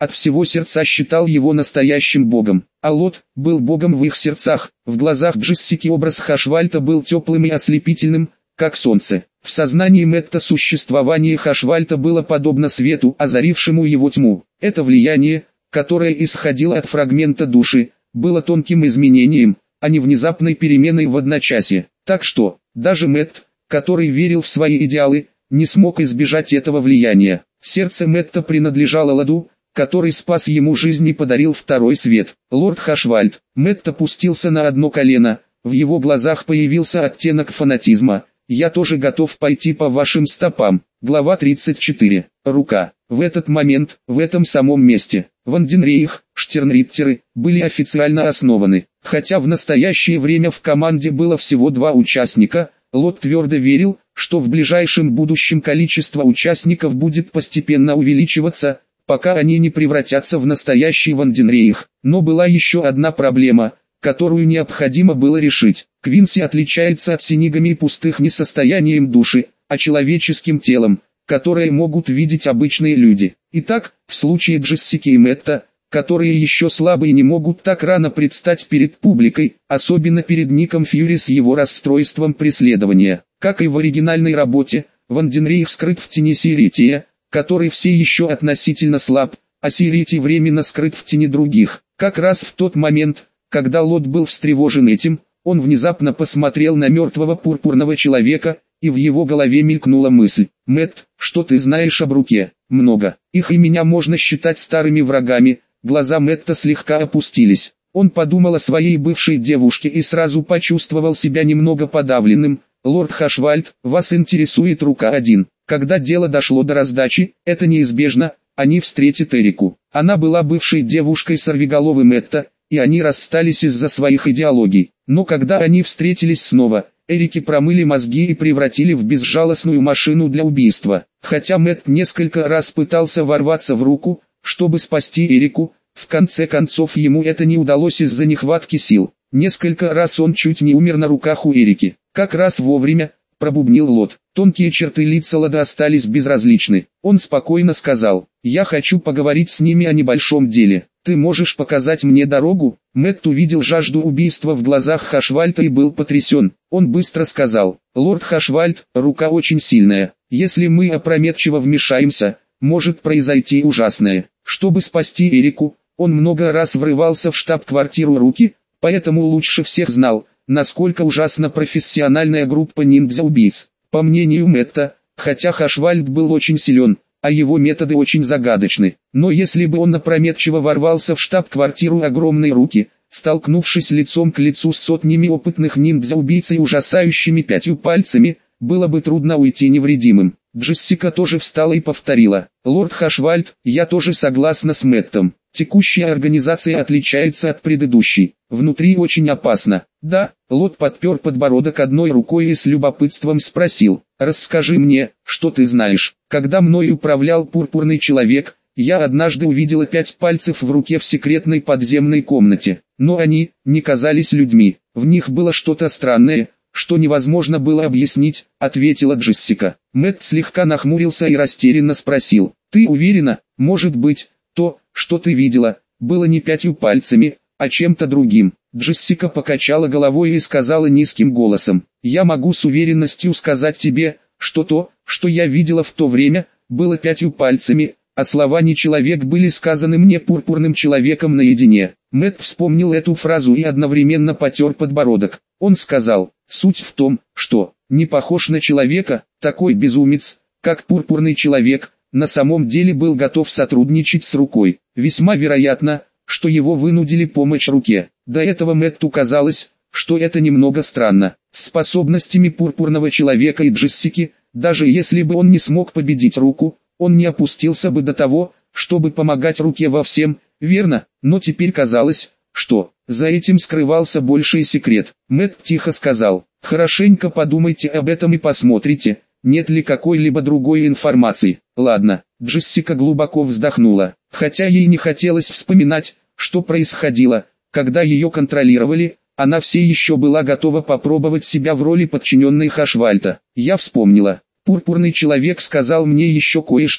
от всего сердца считал его настоящим богом. А Лот был богом в их сердцах. В глазах Джессики образ Хашвальта был теплым и ослепительным, как солнце. В сознании Мэтта существование Хашвальта было подобно свету, озарившему его тьму. Это влияние, которое исходило от фрагмента души, было тонким изменением, а не внезапной переменой в одночасье. Так что, даже Мэтт, который верил в свои идеалы, не смог избежать этого влияния. Сердце Мэтта принадлежало Ладу, который спас ему жизнь и подарил второй свет. Лорд Хашвальд. Мэтт опустился на одно колено, в его глазах появился оттенок фанатизма. «Я тоже готов пойти по вашим стопам». Глава 34. Рука. В этот момент, в этом самом месте, Ванденрейх, Штернриттеры, были официально основаны. Хотя в настоящее время в команде было всего 2 участника, Лот твердо верил, что в ближайшем будущем количество участников будет постепенно увеличиваться, пока они не превратятся в настоящий Ванденрейх. Но была еще одна проблема, которую необходимо было решить. Квинси отличается от синигами пустых не состоянием души, а человеческим телом, которое могут видеть обычные люди. Итак, в случае Джессики и Мэтта, которые еще слабы и не могут так рано предстать перед публикой, особенно перед Ником Фьюри с его расстройством преследования. Как и в оригинальной работе, Ванденрейх скрыт в тени Сирития, который все еще относительно слаб, а Сиритий временно скрыт в тени других. Как раз в тот момент, когда Лот был встревожен этим, он внезапно посмотрел на мертвого пурпурного человека, и в его голове мелькнула мысль: «Мэтт, что ты знаешь об руке?» «Много. Их и меня можно считать старыми врагами». Глаза Мэтта слегка опустились. Он подумал о своей бывшей девушке и сразу почувствовал себя немного подавленным. «Лорд Хашвальд, вас интересует рука 1. Когда дело дошло до раздачи, это неизбежно, они встретят Эрику. Она была бывшей девушкой сорвиголовы Мэтта, и они расстались из-за своих идеологий. Но когда они встретились снова, Эрике промыли мозги и превратили в безжалостную машину для убийства. Хотя Мэтт несколько раз пытался ворваться в руку, чтобы спасти Эрику, в конце концов ему это не удалось из-за нехватки сил. Несколько раз он чуть не умер на руках у Эрики. «Как раз вовремя», — пробубнил Лот. Тонкие черты лица Лода остались безразличны. Он спокойно сказал: «Я хочу поговорить с ними о небольшом деле. Ты можешь показать мне дорогу?» Мэтт увидел жажду убийства в глазах Хашвальда и был потрясен. Он быстро сказал: «Лорд Хашвальд, рука очень сильная. Если мы опрометчиво вмешаемся, может произойти ужасное. Чтобы спасти Эрику, он много раз врывался в штаб-квартиру Руки, поэтому лучше всех знал, насколько ужасна профессиональная группа ниндзя-убийц». По мнению Мэтта, хотя Хашвальд был очень силен, а его методы очень загадочны, но если бы он опрометчиво ворвался в штаб-квартиру огромной Руки, столкнувшись лицом к лицу с сотнями опытных ниндзя-убийц и ужасающими 5 пальцами, было бы трудно уйти невредимым. Джессика тоже встала и повторила: «Лорд Хашвальд, я тоже согласна с Мэттом. Текущая организация отличается от предыдущей. Внутри очень опасно». «Да», — Лот подпер подбородок одной рукой и с любопытством спросил: «Расскажи мне, что ты знаешь». «Когда мной управлял пурпурный человек, я однажды увидела 5 пальцев в руке в секретной подземной комнате. Но они не казались людьми, в них было что-то странное, что невозможно было объяснить», — ответила Джессика. Мэтт слегка нахмурился и растерянно спросил: «Ты уверена, может быть, то, что ты видела, было не 5 пальцами, а чем-то другим?» Джессика покачала головой и сказала низким голосом: «Я могу с уверенностью сказать тебе, что то, что я видела в то время, было 5 пальцами, а слова «не человек» были сказаны мне пурпурным человеком наедине». Мэтт вспомнил эту фразу и одновременно потер подбородок. Он сказал: «Суть в том, что не похож на человека, такой безумец, как пурпурный человек, на самом деле был готов сотрудничать с рукой. Весьма вероятно, что его вынудили помочь руке». До этого Мэтту казалось, что это немного странно. С способностями пурпурного человека и Джессики, даже если бы он не смог победить руку, он не опустился бы до того, чтобы помогать руке во всем, верно? Но теперь казалось, что за этим скрывался больший секрет. Мэтт тихо сказал: «Хорошенько подумайте об этом и посмотрите, нет ли какой-либо другой информации». «Ладно». Джессика глубоко вздохнула, хотя ей не хотелось вспоминать, что происходило, когда ее контролировали. Она все еще была готова попробовать себя в роли подчиненной Хашвальда. «Я вспомнила. Пурпурный человек сказал мне еще кое-что,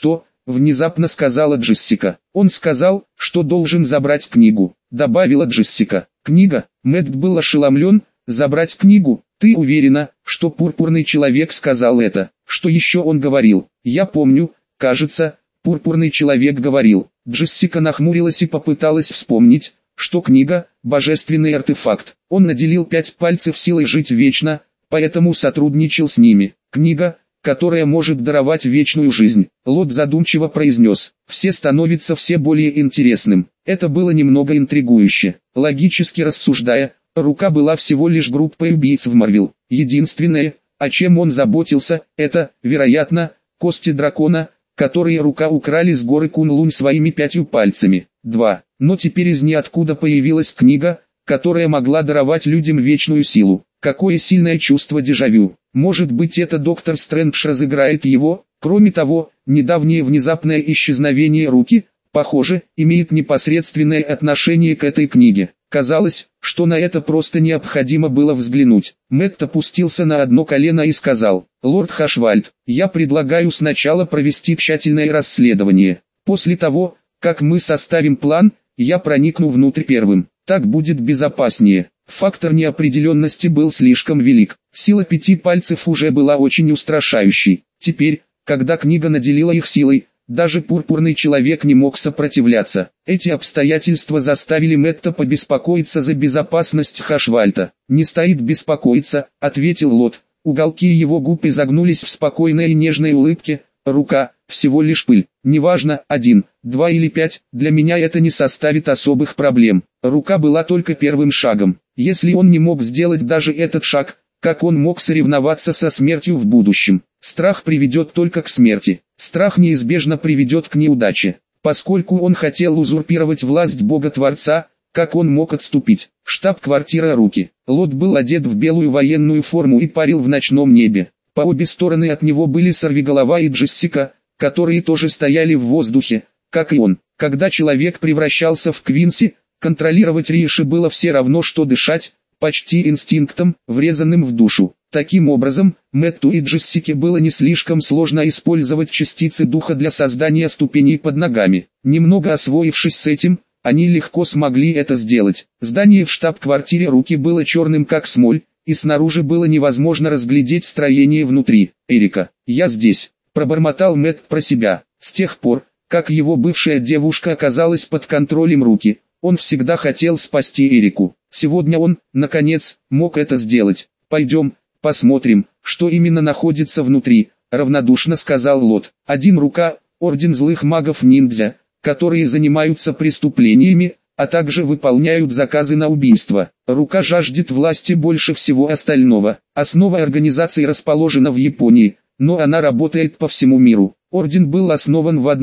внезапно сказала Джессика. Он сказал, что должен забрать книгу, добавила Джессика. Книга? Мэтт был ошеломлен. Забрать книгу? Ты уверена, что пурпурный человек сказал это? Что еще он говорил? Я помню, кажется, пурпурный человек говорил. Джессика нахмурилась и попыталась вспомнить, что книга – божественный артефакт. Он наделил 5 пальцев силой жить вечно, поэтому сотрудничал с ними. Книга, которая может даровать вечную жизнь. Лот задумчиво произнес. Все становится все более интересным. Это было немного интригующе. Логически рассуждая, рука была всего лишь группой убийц в Марвел. Единственное, о чем он заботился, это, вероятно, кости дракона, которые рука украли с горы Кунлун своими 5 пальцами. 2. Но теперь из ниоткуда появилась книга, которая могла даровать людям вечную силу. Какое сильное чувство дежавю. Может быть, это доктор Стрэндж разыграет его? Кроме того, недавнее внезапное исчезновение руки, похоже, имеет непосредственное отношение к этой книге. Казалось, что на это просто необходимо было взглянуть. Мэтт опустился на одно колено и сказал: «Лорд Хашвальд, я предлагаю сначала провести тщательное расследование. После того, как мы составим план, я проникну внутрь первым. Так будет безопаснее». Фактор неопределенности был слишком велик. Сила 5 пальцев уже была очень устрашающей. Теперь, когда книга наделила их силой, даже пурпурный человек не мог сопротивляться. Эти обстоятельства заставили Мэтта побеспокоиться за безопасность Хашвальда. «Не стоит беспокоиться», — ответил Лот. Уголки его губ изогнулись в спокойной и нежной улыбке. «Рука, всего лишь пыль. Неважно, 1, 2 или 5, для меня это не составит особых проблем». Рука была только первым шагом. Если он не мог сделать даже этот шаг, как он мог соревноваться со смертью в будущем? Страх приведет только к смерти. Страх неизбежно приведет к неудаче. Поскольку он хотел узурпировать власть Бога-Творца, как он мог отступить? Штаб-квартира Руки. Лот был одет в белую военную форму и парил в ночном небе. По обе стороны от него были Сорвиголова и Джессика, которые тоже стояли в воздухе, как и он. Когда человек превращался в Квинси, контролировать Риши было все равно, что дышать, почти инстинктом, врезанным в душу. Таким образом, Мэтту и Джессике было не слишком сложно использовать частицы духа для создания ступеней под ногами. Немного освоившись с этим, они легко смогли это сделать. Здание в штаб-квартире Руки было черным как смоль, и снаружи было невозможно разглядеть строение внутри. «Эрика, я здесь», — пробормотал Мэтт про себя. С тех пор, как его бывшая девушка оказалась под контролем Руки, он всегда хотел спасти Эрику. Сегодня он, наконец, мог это сделать. «Пойдем, посмотрим, что именно находится внутри», — равнодушно сказал Лот. «Один рука, орден злых магов-ниндзя, которые занимаются преступлениями, а также выполняют заказы на убийство. Рука жаждет власти больше всего остального. Основа организации расположена в Японии, но она работает по всему миру. Орден был основан в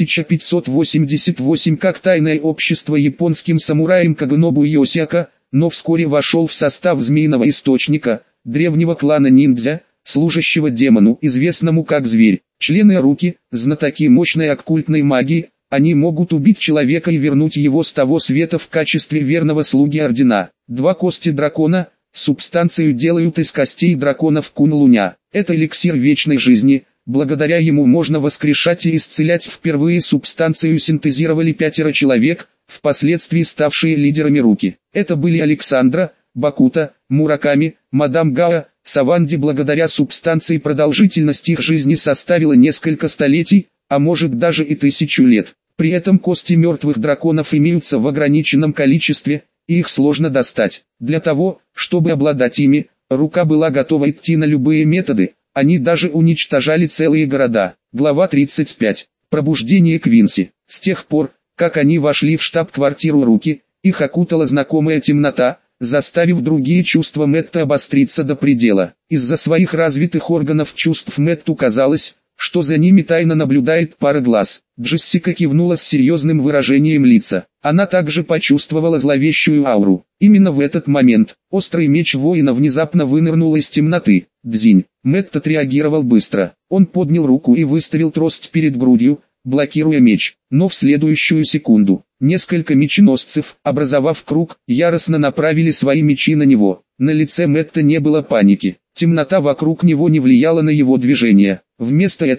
1588 как тайное общество японским самураем Кагенобу Йосиака, но вскоре вошел в состав Змеиного Источника, древнего клана ниндзя, служащего демону, известному как Зверь. Члены Руки, знатоки мощной оккультной магии, они могут убить человека и вернуть его с того света в качестве верного слуги Ордена. 2 кости дракона, субстанцию делают из костей драконов Кунлуня. Это эликсир вечной жизни. Благодаря ему можно воскрешать и исцелять. Впервые субстанцию синтезировали 5 человек, впоследствии ставшие лидерами Руки. Это были Александра, Бакута, Мураками, мадам Гао, Саванди. Благодаря субстанции продолжительность их жизни составила несколько столетий, а может даже и 1000 лет. При этом кости мертвых драконов имеются в ограниченном количестве, и их сложно достать. Для того, чтобы обладать ими, Рука была готова идти на любые методы. Они даже уничтожали целые города. Глава 35. Пробуждение Квинси. С тех пор, как они вошли в штаб-квартиру Руки, их окутала знакомая темнота, заставив другие чувства Мэтта обостриться до предела. Из-за своих развитых органов чувств Мэтту казалось, что за ними тайно наблюдает пара глаз. Джессика кивнула с серьезным выражением лица. Она также почувствовала зловещую ауру. Именно в этот момент острый меч воина внезапно вынырнул из темноты. Дзинь. Мэтт отреагировал быстро. Он поднял руку и выставил трость перед грудью, блокируя меч. Но в следующую секунду несколько меченосцев, образовав круг, яростно направили свои мечи на него. На лице Мэтта не было паники. Темнота вокруг него не влияла на его движение. Вместо этого,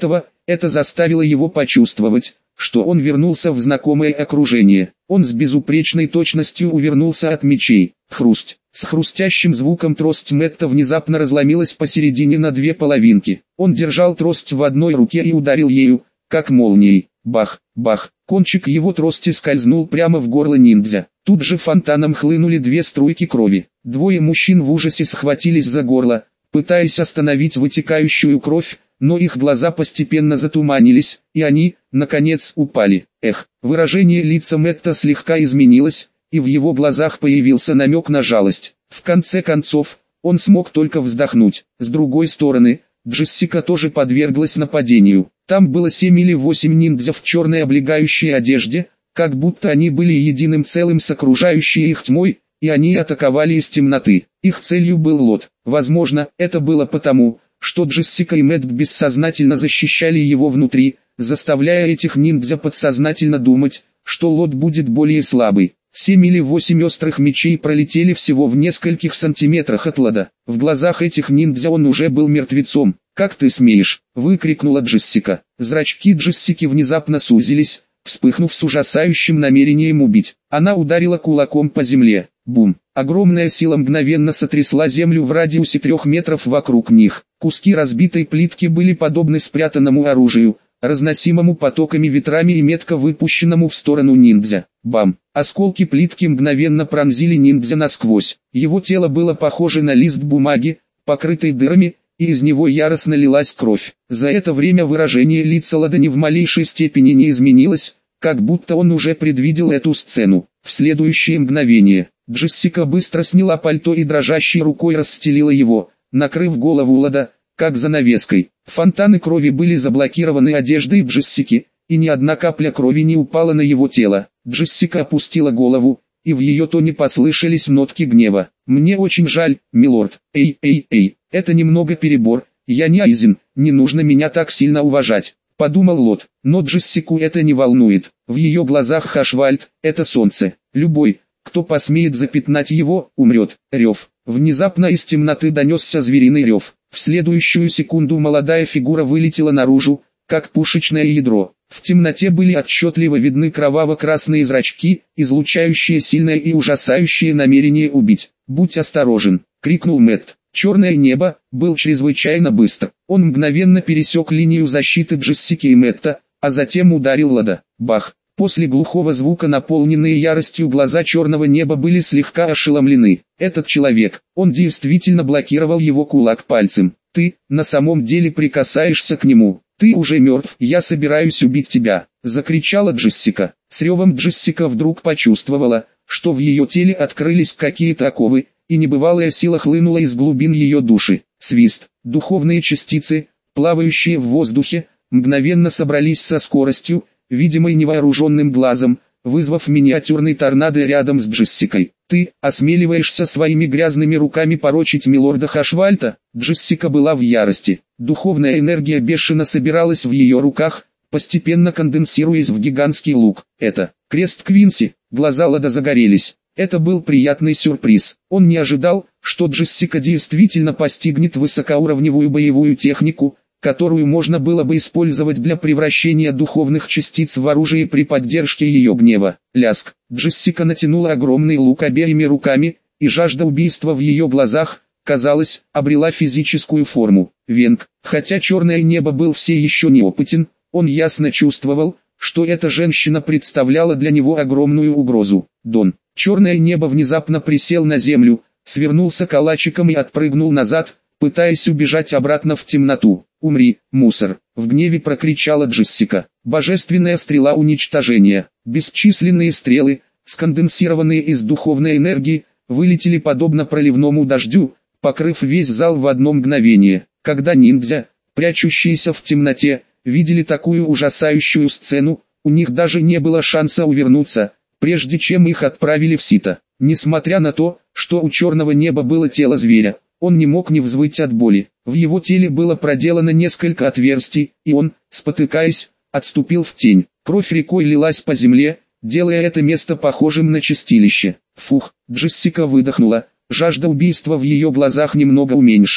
Это заставило его почувствовать, что он вернулся в знакомое окружение. Он с безупречной точностью увернулся от мечей. Хрусть. С хрустящим звуком трость Мэтта внезапно разломилась посередине на две половинки. Он держал трость в одной руке и ударил ею, как молнией. Бах, бах. Кончик его трости скользнул прямо в горло ниндзя. Тут же фонтаном хлынули две струйки крови. Двое мужчин в ужасе схватились за горло, пытаясь остановить вытекающую кровь, но их глаза постепенно затуманились, и они, наконец, упали. Выражение лица Мэтта слегка изменилось, и в его глазах появился намек на жалость. В конце концов, он смог только вздохнуть. С другой стороны, Джессика тоже подверглась нападению. Там было 7 или 8 ниндзя в черной облегающей одежде, как будто они были единым целым с окружающей их тьмой, и они атаковали из темноты. Их целью был Лот. Возможно, это было потому, что Джессика и Мэтт бессознательно защищали его внутри, заставляя этих ниндзя подсознательно думать, что Лот будет более слабый. 7 или 8 острых мечей пролетели всего в нескольких сантиметрах от Лода. В глазах этих ниндзя он уже был мертвецом. «Как ты смеешь?» — выкрикнула Джессика. Зрачки Джессики внезапно сузились, вспыхнув с ужасающим намерением убить. Она ударила кулаком по земле. Бум! Огромная сила мгновенно сотрясла землю в радиусе 3 метров вокруг них. Куски разбитой плитки были подобны спрятанному оружию, разносимому потоками ветрами и метко выпущенному в сторону ниндзя. Бам! Осколки плитки мгновенно пронзили ниндзя насквозь. Его тело было похоже на лист бумаги, покрытый дырами, и из него яростно лилась кровь. За это время выражение лица Лода ни в малейшей степени не изменилось, как будто он уже предвидел эту сцену. В следующее мгновение, Джессика быстро сняла пальто и дрожащей рукой расстелила его, накрыв голову Лода, как занавеской. Фонтаны крови были заблокированы одеждой Джессики, и ни одна капля крови не упала на его тело. Джессика опустила голову, и в ее тоне послышались нотки гнева. «Мне очень жаль, милорд. Эй, это немного перебор, я не Айзен, не нужно меня так сильно уважать», — подумал Лот. Но Джессику это не волнует. В ее глазах Хашвальд — это солнце. Любой, кто посмеет запятнать его, умрет. Рев. Внезапно из темноты донесся звериный рев. В следующую секунду молодая фигура вылетела наружу, как пушечное ядро. В темноте были отчетливо видны кроваво-красные зрачки, излучающие сильное и ужасающее намерение убить. «Будь осторожен!» — крикнул Мэтт. Черное небо был чрезвычайно быстр. Он мгновенно пересек линию защиты Джессики и Мэтта, а затем ударил Лода. Бах! После глухого звука наполненные яростью глаза черного неба были слегка ошеломлены. Этот человек, он действительно блокировал его кулак пальцем. «Ты, на самом деле прикасаешься к нему. Ты уже мертв, я собираюсь убить тебя», — закричала Джессика. С ревом Джессика вдруг почувствовала, что в ее теле открылись какие-то оковы, и небывалая сила хлынула из глубин ее души. Свист, духовные частицы, плавающие в воздухе, мгновенно собрались со скоростью, видимой невооруженным глазом, вызвав миниатюрный торнадо рядом с Джессикой. «Ты осмеливаешься своими грязными руками порочить милорда Хашвальта?» Джессика была в ярости. Духовная энергия бешено собиралась в ее руках, постепенно конденсируясь в гигантский лук. «Это крест Квинси!» Глаза Лода загорелись. Это был приятный сюрприз. Он не ожидал, что Джессика действительно постигнет высокоуровневую боевую технику, которую можно было бы использовать для превращения духовных частиц в оружие при поддержке ее гнева. Ляск. Джессика натянула огромный лук обеими руками, и жажда убийства в ее глазах, казалось, обрела физическую форму. Венг. Хотя черное небо был все еще неопытен, он ясно чувствовал, что эта женщина представляла для него огромную угрозу. Дон. Черное небо внезапно присел на землю, свернулся калачиком и отпрыгнул назад, пытаясь убежать обратно в темноту. «Умри, мусор!» — в гневе прокричала Джессика. Божественная стрела уничтожения. Бесчисленные стрелы, сконденсированные из духовной энергии, вылетели подобно проливному дождю, покрыв весь зал в одно мгновение. Когда ниндзя, прячущиеся в темноте, видели такую ужасающую сцену, у них даже не было шанса увернуться, прежде чем их отправили в сито. Несмотря на то, что у черного неба было тело зверя, он не мог не взвыть от боли. В его теле было проделано несколько отверстий, и он, спотыкаясь, отступил в тень. Кровь рекой лилась по земле, делая это место похожим на чистилище. Фух, Джессика выдохнула, жажда убийства в ее глазах немного уменьшилась.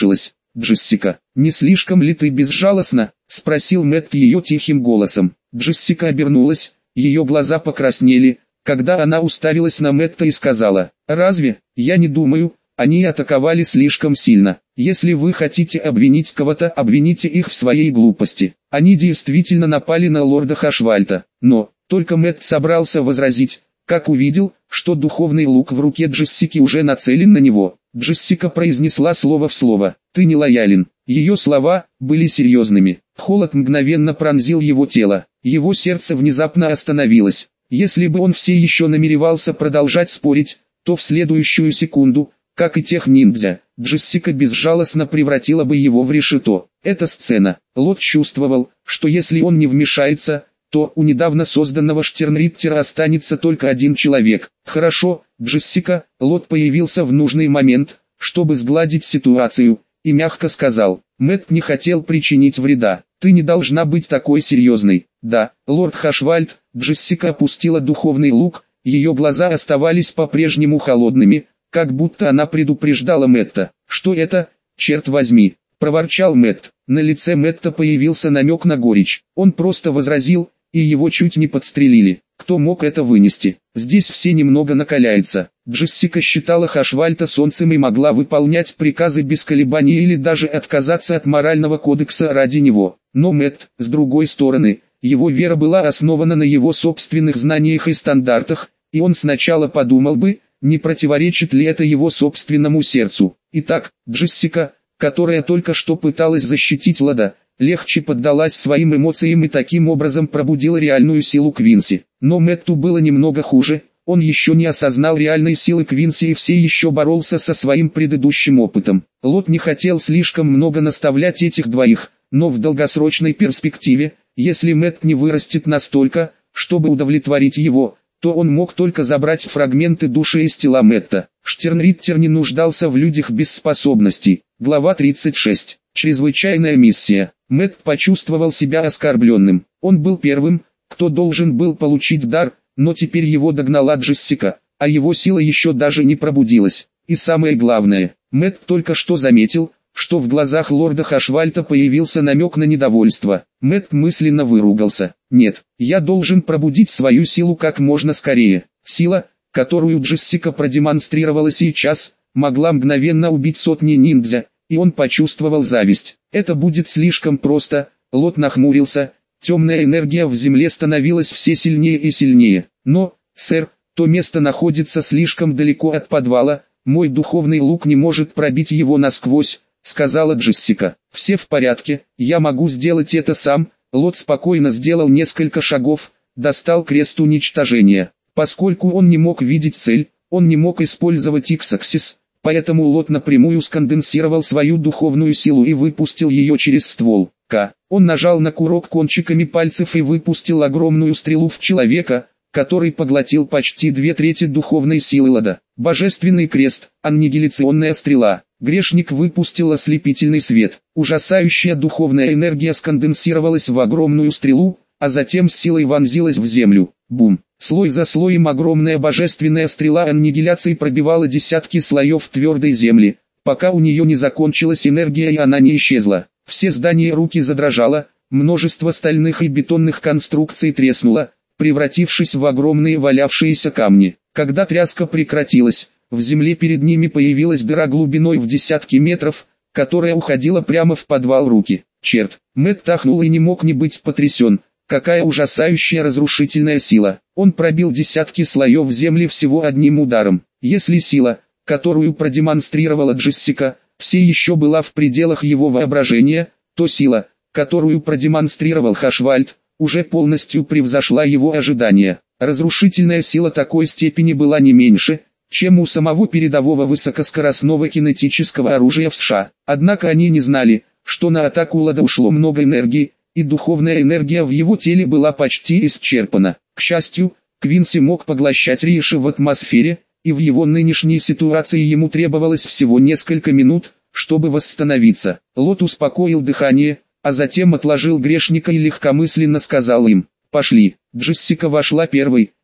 Джессика, не слишком ли ты безжалостна?» — спросил Мэтт ее тихим голосом. Джессика обернулась, ее глаза покраснели, когда она уставилась на Мэтта и сказала: «Разве? Я не думаю, они атаковали слишком сильно. Если вы хотите обвинить кого-то, обвините их в своей глупости. Они действительно напали на лорда Хашвальта». Но, только Мэтт собрался возразить, как увидел, что духовный лук в руке Джессики уже нацелен на него. Джессика произнесла слово в слово: «Ты не лоялен». Ее слова были серьезными. Холод мгновенно пронзил его тело. Его сердце внезапно остановилось. Если бы он все еще намеревался продолжать спорить, то в следующую секунду, как и тех ниндзя, Джессика безжалостно превратила бы его в решето. Эта сцена. Лот чувствовал, что если он не вмешается, то у недавно созданного Штернриттера останется только один человек. «Хорошо, Джессика». Лот появился в нужный момент, чтобы сгладить ситуацию, и мягко сказал: «Мэтт не хотел причинить вреда. Ты не должна быть такой серьезной». «Да, лорд Хашвальд». Джессика опустила духовный лук, ее глаза оставались по-прежнему холодными, как будто она предупреждала Мэтта. «Что это, черт возьми?» — проворчал Мэтт. На лице Мэтта появился намек на горечь. Он просто возразил, и его чуть не подстрелили. Кто мог это вынести? Здесь все немного накаляются. Джессика считала Хашвальта солнцем и могла выполнять приказы без колебаний или даже отказаться от морального кодекса ради него. Но Мэтт, с другой стороны, его вера была основана на его собственных знаниях и стандартах, и он сначала подумал бы, не противоречит ли это его собственному сердцу. Итак, Джессика, которая только что пыталась защитить Лода, легче поддалась своим эмоциям и таким образом пробудила реальную силу Квинси. Но Мэтту было немного хуже, он еще не осознал реальной силы Квинси и все еще боролся со своим предыдущим опытом. Лот не хотел слишком много наставлять этих двоих, но в долгосрочной перспективе, если Мэтт не вырастет настолько, чтобы удовлетворить его, то он мог только забрать фрагменты души из тела Мэтта. Штернриттер не нуждался в людях без способностей. Глава 36. Чрезвычайная миссия. Мэтт почувствовал себя оскорбленным. Он был первым, кто должен был получить дар, но теперь его догнала Джессика, а его сила еще даже не пробудилась. И самое главное, Мэтт только что заметил, что в глазах лорда Хашвальта появился намек на недовольство. Мэтт мысленно выругался. «Нет, я должен пробудить свою силу как можно скорее». Сила, которую Джессика продемонстрировала сейчас, могла мгновенно убить сотни ниндзя, и он почувствовал зависть. «Это будет слишком просто». Лот нахмурился, темная энергия в земле становилась все сильнее и сильнее. «Но, сэр, то место находится слишком далеко от подвала, мой духовный лук не может пробить его насквозь», — сказала Джессика. «Все в порядке, я могу сделать это сам». Лот спокойно сделал несколько шагов, достал крест уничтожения. Поскольку он не мог видеть цель, он не мог использовать Икс-аксис, поэтому Лот напрямую сконденсировал свою духовную силу и выпустил ее через ствол. Он нажал на курок кончиками пальцев и выпустил огромную стрелу в человека, который поглотил почти 2/3 духовной силы Лода. Божественный крест, аннигиляционная стрела. Грешник выпустил ослепительный свет. Ужасающая духовная энергия сконденсировалась в огромную стрелу, а затем с силой вонзилась в землю. Бум! Слой за слоем огромная божественная стрела аннигиляции пробивала десятки слоев твердой земли, пока у нее не закончилась энергия и она не исчезла. Все здания руки задрожало, множество стальных и бетонных конструкций треснуло, превратившись в огромные валявшиеся камни. Когда тряска прекратилась, в земле перед ними появилась дыра глубиной в десятки метров, которая уходила прямо в подвал руки. Черт! Мэтт ахнул и не мог не быть потрясен. Какая ужасающая разрушительная сила! Он пробил десятки слоев земли всего одним ударом. Если сила, которую продемонстрировала Джессика, все еще была в пределах его воображения, то сила, которую продемонстрировал Хашвальд, уже полностью превзошла его ожидания. Разрушительная сила такой степени была не меньше, чем у самого передового высокоскоростного кинетического оружия в США. Однако они не знали, что на атаку Лода ушло много энергии, и духовная энергия в его теле была почти исчерпана. К счастью, Квинси мог поглощать рейши в атмосфере, и в его нынешней ситуации ему требовалось всего несколько минут, чтобы восстановиться. Лот успокоил дыхание, а затем отложил грешника и легкомысленно сказал им: «Пошли». Джессика вошла первой,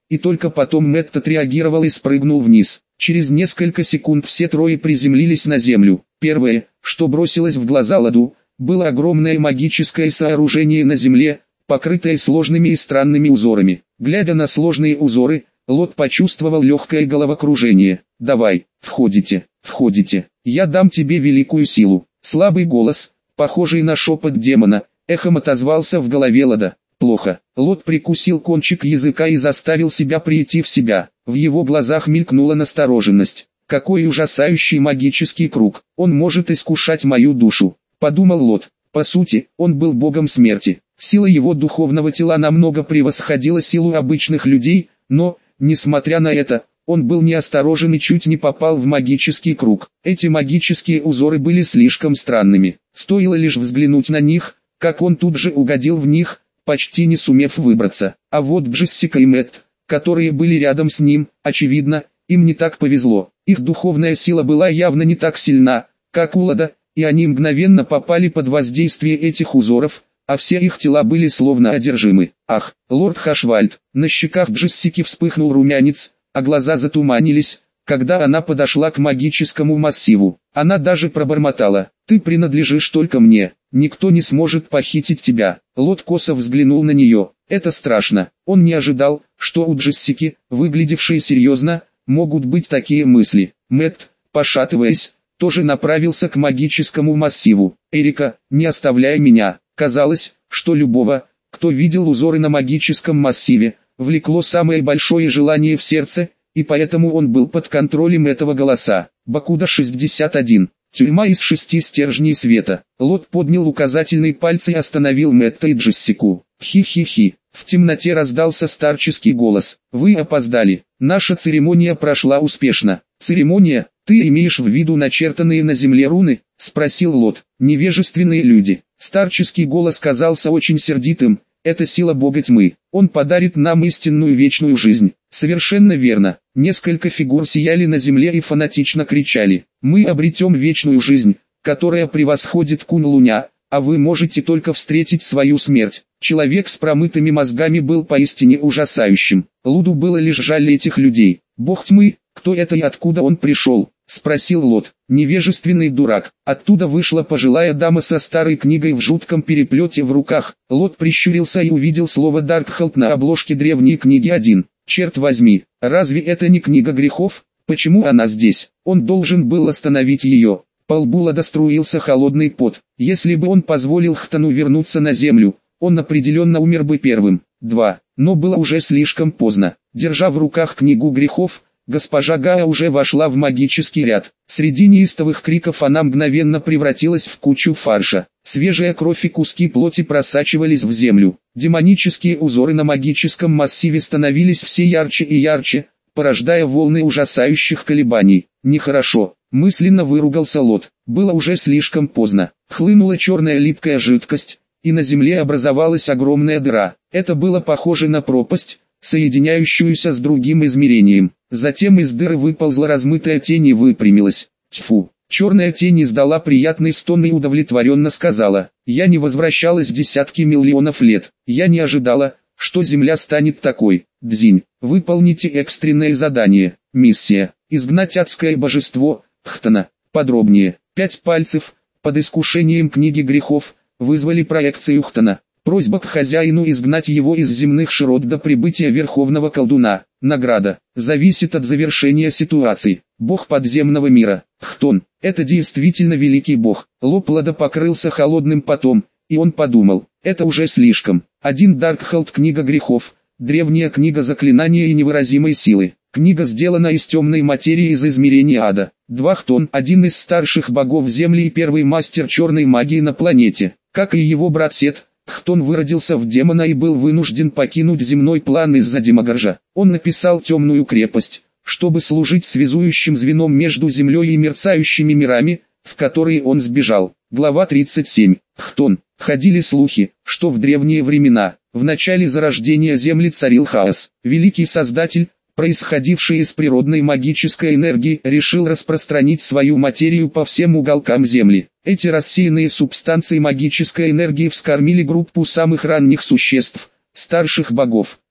и только потом Мэтт отреагировал и спрыгнул вниз. Через несколько секунд все трое приземлились на землю. Первое, что бросилось в глаза Ладу, было огромное магическое сооружение на земле, покрытое сложными и странными узорами. Глядя на сложные узоры, Лот почувствовал легкое головокружение. «Давай, входите, входите, я дам тебе великую силу». Слабый голос, похожий на шепот демона, эхом отозвался в голове Лода. Плохо. Лот прикусил кончик языка и заставил себя прийти в себя. В его глазах мелькнула настороженность. Какой ужасающий магический круг. Он может искушать мою душу, подумал Лот. По сути, он был богом смерти. Сила его духовного тела намного превосходила силу обычных людей, но, несмотря на это, он был неосторожен и чуть не попал в магический круг. Эти магические узоры были слишком странными. Стоило лишь взглянуть на них, как он тут же угодил в них, почти не сумев выбраться. А вот Джессика и Мэтт, которые были рядом с ним, очевидно, им не так повезло. Их духовная сила была явно не так сильна, как у Лода, и они мгновенно попали под воздействие этих узоров, а все их тела были словно одержимы. Ах, лорд Хашвальд, на щеках Джессики вспыхнул румянец, а глаза затуманились, когда она подошла к магическому массиву. Она даже пробормотала: «Ты принадлежишь только мне, никто не сможет похитить тебя». Лот косо взглянул на нее. Это страшно. Он не ожидал, что у Джессики, выглядевшей серьезно, могут быть такие мысли. Мэтт, пошатываясь, тоже направился к магическому массиву. «Эрика, не оставляй меня». Казалось, что любого, кто видел узоры на магическом массиве, влекло самое большое желание в сердце, и поэтому он был под контролем этого голоса. Бакуда 61. Тюрьма из 6 стержней света. Лот поднял указательный палец и остановил Мэтта и Джессику. Хи-хи-хи. В темноте раздался старческий голос. «Вы опоздали. Наша церемония прошла успешно». «Церемония? Ты имеешь в виду начертанные на земле руны?» — спросил Лот. «Невежественные люди». Старческий голос казался очень сердитым. «Это сила бога тьмы. Он подарит нам истинную вечную жизнь». Совершенно верно. Несколько фигур сияли на земле и фанатично кричали: «Мы обретем вечную жизнь, которая превосходит Кун-Луня, а вы можете только встретить свою смерть». Человек с промытыми мозгами был поистине ужасающим. Луду было лишь жаль этих людей. «Бог тьмы, кто это и откуда он пришел?» — спросил Лот. «Невежественный дурак». Оттуда вышла пожилая дама со старой книгой в жутком переплете в руках. Лот прищурился и увидел слово «Даркхолд» на обложке древней книги 1. «Черт возьми, разве это не книга грехов? Почему она здесь?» Он должен был остановить ее. По лбу Лода струился холодный пот. Если бы он позволил Хтону вернуться на землю, он определенно умер бы первым. 2. Но было уже слишком поздно. Держа в руках книгу грехов, госпожа Гая уже вошла в магический ряд. Среди неистовых криков она мгновенно превратилась в кучу фарша. Свежая кровь и куски плоти просачивались в землю. Демонические узоры на магическом массиве становились все ярче и ярче, порождая волны ужасающих колебаний. «Нехорошо», — мысленно выругался Лот. Было уже слишком поздно. Хлынула черная липкая жидкость, и на земле образовалась огромная дыра. Это было похоже на пропасть, соединяющуюся с другим измерением. Затем из дыры выползла размытая тень и выпрямилась. Тьфу! Черная тень издала приятный стон и удовлетворенно сказала: «Я не возвращалась десятки миллионов лет. Я не ожидала, что Земля станет такой. Дзинь, выполните экстренное задание. Миссия: изгнать адское божество, Хтона». Подробнее. 5 пальцев, под искушением книги грехов, вызвали проекцию Хтона. Просьба к хозяину изгнать его из земных широт до прибытия верховного колдуна. Награда зависит от завершения ситуации. Бог подземного мира. Хтон. Это действительно великий бог. Лоб Лода покрылся холодным потом, и он подумал: это уже слишком. 1 Даркхолд, книга грехов, древняя книга заклинания и невыразимой силы. Книга сделана из темной материи из измерения ада. 2 Хтон, один из старших богов Земли и первый мастер черной магии на планете. Как и его брат Сет, Хтон выродился в демона и был вынужден покинуть земной план из-за Демогоржа. Он написал темную крепость, чтобы служить связующим звеном между землей и мерцающими мирами, в которые он сбежал. Глава 37. Хтон. Ходили слухи, что в древние времена, в начале зарождения Земли царил хаос. Великий Создатель, происходивший из природной магической энергии, решил распространить свою материю по всем уголкам Земли. Эти рассеянные субстанции магической энергии вскормили группу самых ранних существ, старших богов.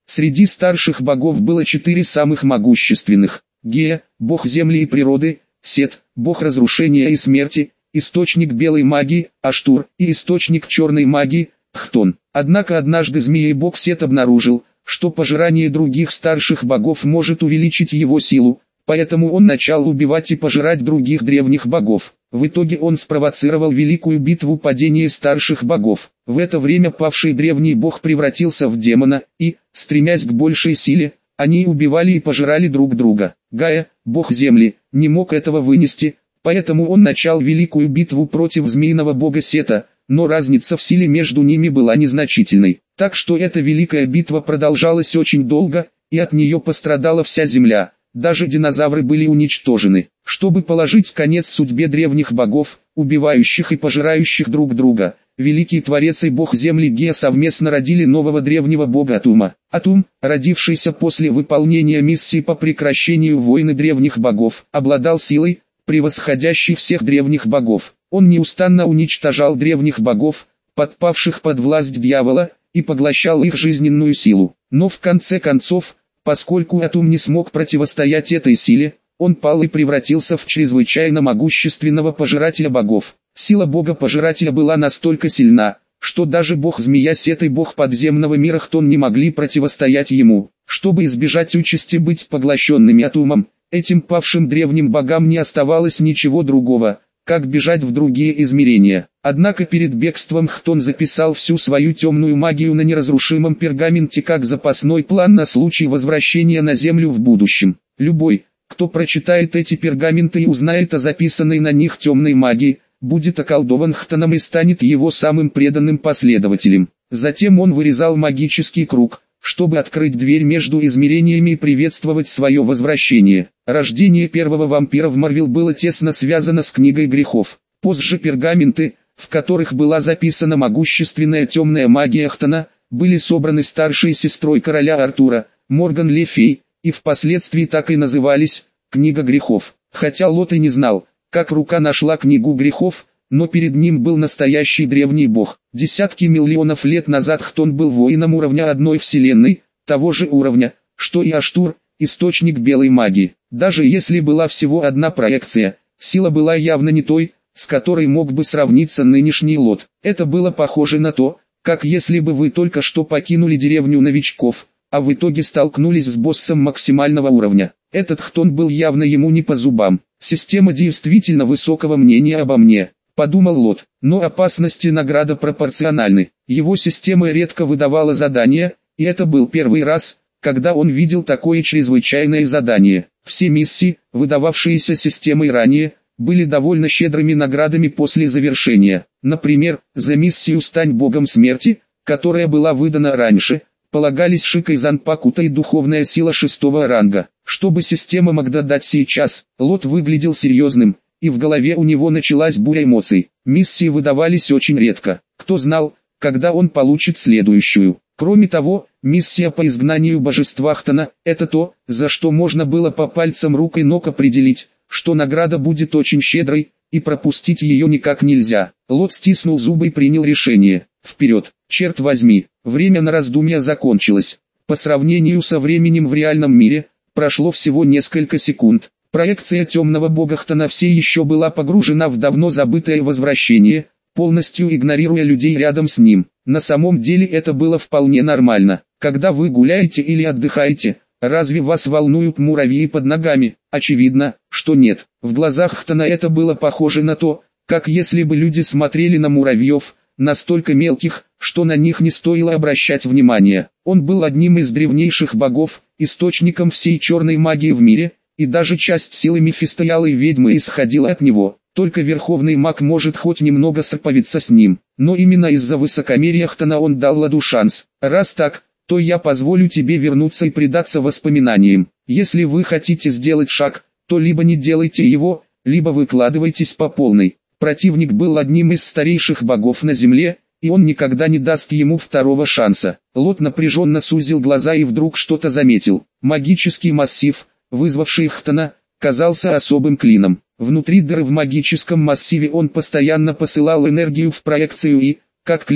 Среди старших богов было 4 самых могущественных: Гея, бог земли и природы; Сет, бог разрушения и смерти, источник белой магии; Аштур, и источник черной магии; Хтон. Однако однажды змеей-бог Сет обнаружил, что пожирание других старших богов может увеличить его силу, поэтому он начал убивать и пожирать других древних богов. В итоге он спровоцировал великую битву падения старших богов. В это время павший древний бог превратился в демона, и, стремясь к большей силе, они убивали и пожирали друг друга. Гая, бог земли, не мог этого вынести, поэтому он начал великую битву против змеиного бога Сета, но разница в силе между ними была незначительной. Так что эта великая битва продолжалась очень долго, и от нее пострадала вся земля. Даже динозавры были уничтожены. Чтобы положить конец судьбе древних богов, убивающих и пожирающих друг друга, великий творец и бог земли Гея совместно родили нового древнего бога Атума. Атум, родившийся после выполнения миссии по прекращению войны древних богов, обладал силой, превосходящей всех древних богов. Он неустанно уничтожал древних богов, подпавших под власть дьявола, и поглощал их жизненную силу. Но в конце концов, поскольку Атум не смог противостоять этой силе, он пал и превратился в чрезвычайно могущественного пожирателя богов. Сила бога-пожирателя была настолько сильна, что даже бог-змея Сет и бог подземного мира Хтон не могли противостоять ему. Чтобы избежать участи быть поглощенными Атумом, этим павшим древним богам не оставалось ничего другого, как бежать в другие измерения. Однако перед бегством Хтон записал всю свою темную магию на неразрушимом пергаменте как запасной план на случай возвращения на Землю в будущем. Любой, кто прочитает эти пергаменты и узнает о записанной на них темной магии, будет околдован Хтоном и станет его самым преданным последователем. Затем он вырезал магический круг, чтобы открыть дверь между измерениями и приветствовать свое возвращение. Рождение первого вампира в Марвел было тесно связано с книгой грехов. Позже пергаменты, в которых была записана могущественная темная магия Хтона, были собраны старшей сестрой короля Артура, Морган Le Fay, и впоследствии так и назывались «Книга грехов». Хотя Лот и не знал, как рука нашла книгу грехов, но перед ним был настоящий древний бог. Десятки миллионов лет назад Хтон был воином уровня одной вселенной, того же уровня, что и Аштур, источник белой магии. Даже если была всего одна проекция, сила была явно не той, с которой мог бы сравниться нынешний Лот. Это было похоже на то, как если бы вы только что покинули деревню новичков, а в итоге столкнулись с боссом максимального уровня. Этот Хтон был явно ему не по зубам. Система действительно высокого мнения обо мне, подумал Лот, но опасности награда пропорциональны. Его система редко выдавала задания, и это был первый раз, когда он видел такое чрезвычайное задание. Все миссии, выдававшиеся системой ранее, были довольно щедрыми наградами после завершения. Например, за миссию «Стань богом смерти», которая была выдана раньше, полагались Шика и Занпакута и духовная сила 6-го ранга. Чтобы система могла дать сейчас, Лот выглядел серьезным, и в голове у него началась буря эмоций. Миссии выдавались очень редко. Кто знал, когда он получит следующую. Кроме того, миссия по изгнанию божества Хтона – это то, за что можно было по пальцам рук и ног определить, что награда будет очень щедрой, и пропустить ее никак нельзя. Лот стиснул зубы и принял решение. Вперед, черт возьми, время на раздумья закончилось. По сравнению со временем в реальном мире, прошло всего несколько секунд. Проекция темного бога Хтона все еще была погружена в давно забытое возвращение, полностью игнорируя людей рядом с ним. На самом деле это было вполне нормально. Когда вы гуляете или отдыхаете, разве вас волнуют муравьи под ногами? Очевидно, что нет. В глазах Хтона это было похоже на то, как если бы люди смотрели на муравьев, настолько мелких, что на них не стоило обращать внимания. Он был одним из древнейших богов, источником всей черной магии в мире, и даже часть силы Мефистоиалой ведьмы исходила от него. Только верховный маг может хоть немного соповиться с ним. Но именно из-за высокомерия Хтона он дал Ладу шанс. Раз так, то я позволю тебе вернуться и предаться воспоминаниям. Если вы хотите сделать шаг, то либо не делайте его, либо выкладывайтесь по полной. Противник был одним из старейших богов на земле, и он никогда не даст ему второго шанса. Лот напряженно сузил глаза и вдруг что-то заметил. Магический массив, вызвавший Хтона, казался особым клином. Внутри дыры в магическом массиве он постоянно посылал энергию в проекцию и, как клин,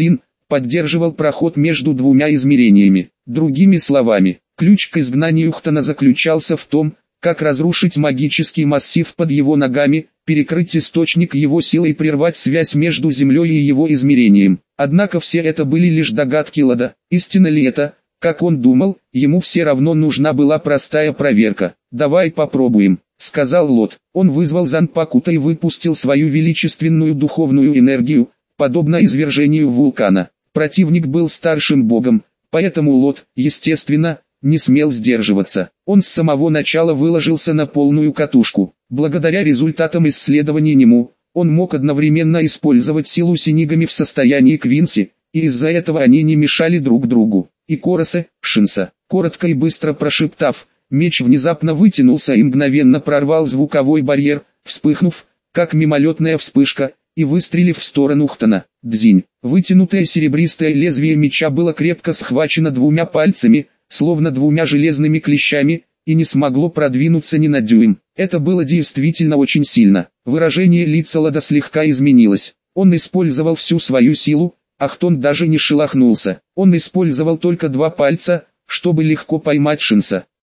поддерживал проход между двумя измерениями. Другими словами, ключ к изгнанию Хтона заключался в том, как разрушить магический массив под его ногами, перекрыть источник его силы и прервать связь между Землей и его измерением. Однако все это были лишь догадки Лода. Истинно ли это? Как он думал, ему все равно нужна была простая проверка. «Давай попробуем», — сказал Лот. Он вызвал Занпакута и выпустил свою величественную духовную энергию, подобно извержению вулкана. Противник был старшим богом, поэтому Лот, естественно, не смел сдерживаться. Он с самого начала выложился на полную катушку. Благодаря результатам исследований Нему, он мог одновременно использовать силу Синигами в состоянии Квинси, и из-за этого они не мешали друг другу. И Коросе, Шинса, коротко и быстро прошептав, меч внезапно вытянулся и мгновенно прорвал звуковой барьер, вспыхнув, как мимолетная вспышка, и выстрелив в сторону Хтона. Дзинь. Вытянутое серебристое лезвие меча было крепко схвачено двумя пальцами, словно двумя железными клещами, и не смогло продвинуться ни на дюйм. Это было действительно очень сильно. Выражение лица Лода слегка изменилось. Он использовал всю свою силу, а Хтон даже не шелохнулся. Он использовал только два пальца, чтобы легко поймать Шинса.